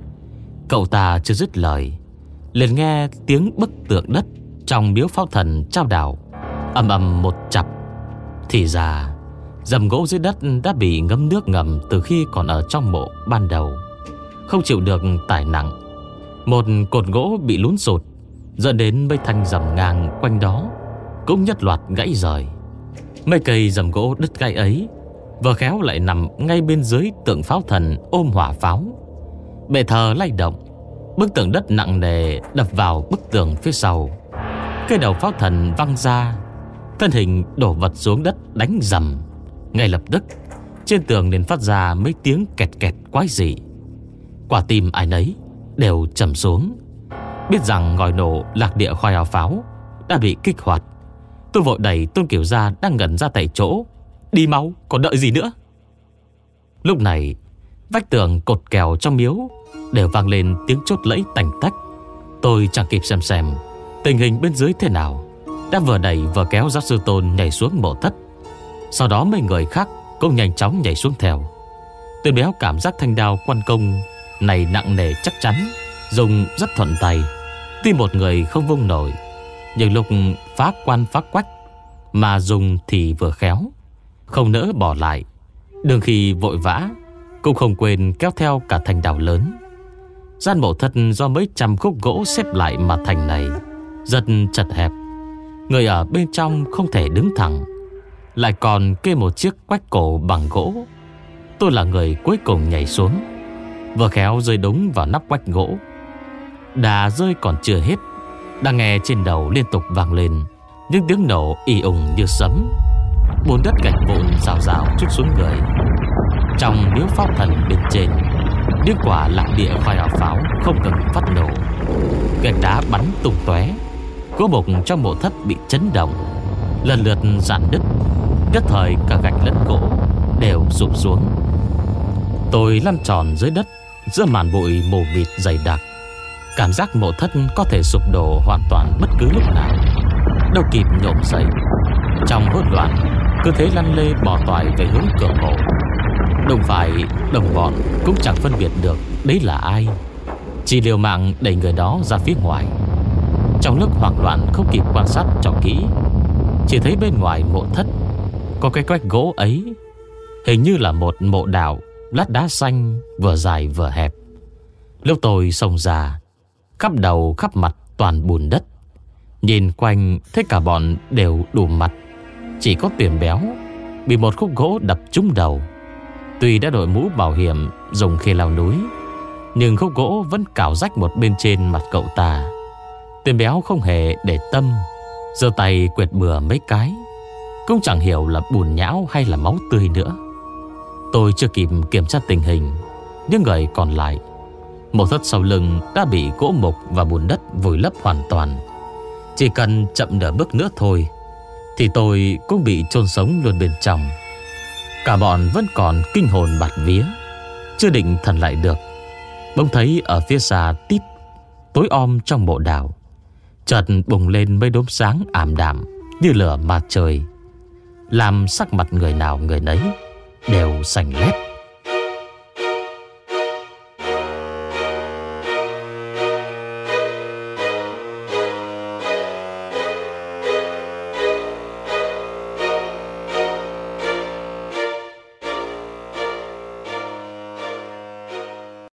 Cậu ta chưa dứt lời, liền nghe tiếng bức tượng đất trong miếu Pháo Thần trao đảo ầm ầm một chập. Thì ra rầm gỗ dưới đất đã bị ngấm nước ngầm từ khi còn ở trong mộ ban đầu, không chịu được tải nặng. Một cột gỗ bị lún sụt, dẫn đến mấy thanh rầm ngang quanh đó cũng nhất loạt gãy rời. Mấy cây rầm gỗ đứt gãy ấy vừa khéo lại nằm ngay bên dưới tượng Pháo Thần ôm hỏa pháo. Bệ thờ lay động, bức tượng đất nặng nề đập vào bức tường phía sau. Cái đầu Pháo Thần văng ra, thân hình đổ vật xuống đất đánh rầm. Ngay lập tức trên tường liền phát ra mấy tiếng kẹt kẹt quái dị. Quả tim ai nấy đều trầm xuống. Biết rằng ngòi nổ lạc địa khoai áo pháo đã bị kích hoạt, tôi vội đẩy Tôn Kiểu Gia đang ngẩn ra tại chỗ: đi mau, còn đợi gì nữa. Lúc này vách tường cột kèo trong miếu đều vang lên tiếng chốt lẫy tành tách. Tôi chẳng kịp xem xem tình hình bên dưới thế nào, đã vừa đẩy vừa kéo giáo sư Tôn nhảy xuống mộ thất. Sau đó mấy người khác cũng nhanh chóng nhảy xuống theo. Tuyên Béo cảm giác thanh đao quan công này nặng nề chắc chắn, dùng rất thuận tay. Tuy một người không vung nổi, nhưng lúc phá quan phá quách mà dùng thì vừa khéo, không nỡ bỏ lại. Đường khi vội vã cũng không quên kéo theo cả thanh đao lớn. Gian mộ thất do mấy trăm khúc gỗ xếp lại mà thành này rất chật hẹp, người ở bên trong không thể đứng thẳng, lại còn kê một chiếc quách cổ bằng gỗ. Tôi là người cuối cùng nhảy xuống, vừa khéo rơi đúng vào nắp quách gỗ. Đà rơi còn chưa hết, đang nghe trên đầu liên tục vang lên những tiếng nổ ì ùng như sấm. Bùn đất gạch vụn rào rào trút xuống người. Trong miếu Pháo Thần bên trên, những quả lạc địa khoai áo pháo không ngừng phát nổ. Gạch đá bắn tung tóe, gỗ mục trong mộ thất bị chấn động, lần lượt rạn đứt. Nhất thời cả gạch lẫn gỗ đều sụp xuống. Tôi lăn tròn dưới đất giữa màn bụi mù mịt dày đặc, cảm giác mộ thất có thể sụp đổ hoàn toàn bất cứ lúc nào. Đâu kịp nhổm dậy, trong hỗn loạn cứ thế lăn lê bò toại về hướng cửa mộ. Đồng phải đồng bọn cũng chẳng phân biệt được đấy là ai, chỉ liều mạng đẩy người đó ra phía ngoài. Trong lúc hoảng loạn không kịp quan sát cho kỹ, chỉ thấy bên ngoài mộ thất có cái quách gỗ ấy, hình như là một mộ đạo lát đá xanh vừa dài vừa hẹp. Lúc tôi xông ra, khắp đầu khắp mặt toàn bùn đất. Nhìn quanh thấy cả bọn đều đủ mặt, chỉ có Tuyển Béo bị một khúc gỗ đập trúng đầu. Tuy đã đội mũ bảo hiểm dùng khi leo núi, nhưng khúc gỗ vẫn cào rách một bên trên mặt cậu ta. Tuyển Béo không hề để tâm, giơ tay quệt bừa mấy cái, cũng chẳng hiểu là bùn nhão hay là máu tươi nữa. Tôi chưa kịp kiểm tra tình hình, những người còn lại, mộ thất sau lưng đã bị gỗ mục và bùn đất vùi lấp hoàn toàn. Chỉ cần chậm nửa bước nữa thôi thì tôi cũng bị chôn sống luôn bên trong. Cả bọn vẫn còn kinh hồn bạt vía, chưa định thần lại được. Bỗng thấy ở phía xa tít tối om trong mộ đào, chợt bùng lên mấy đốm sáng ảm đạm như lửa mặt trời, làm sắc mặt người nào người nấy đều xanh lét.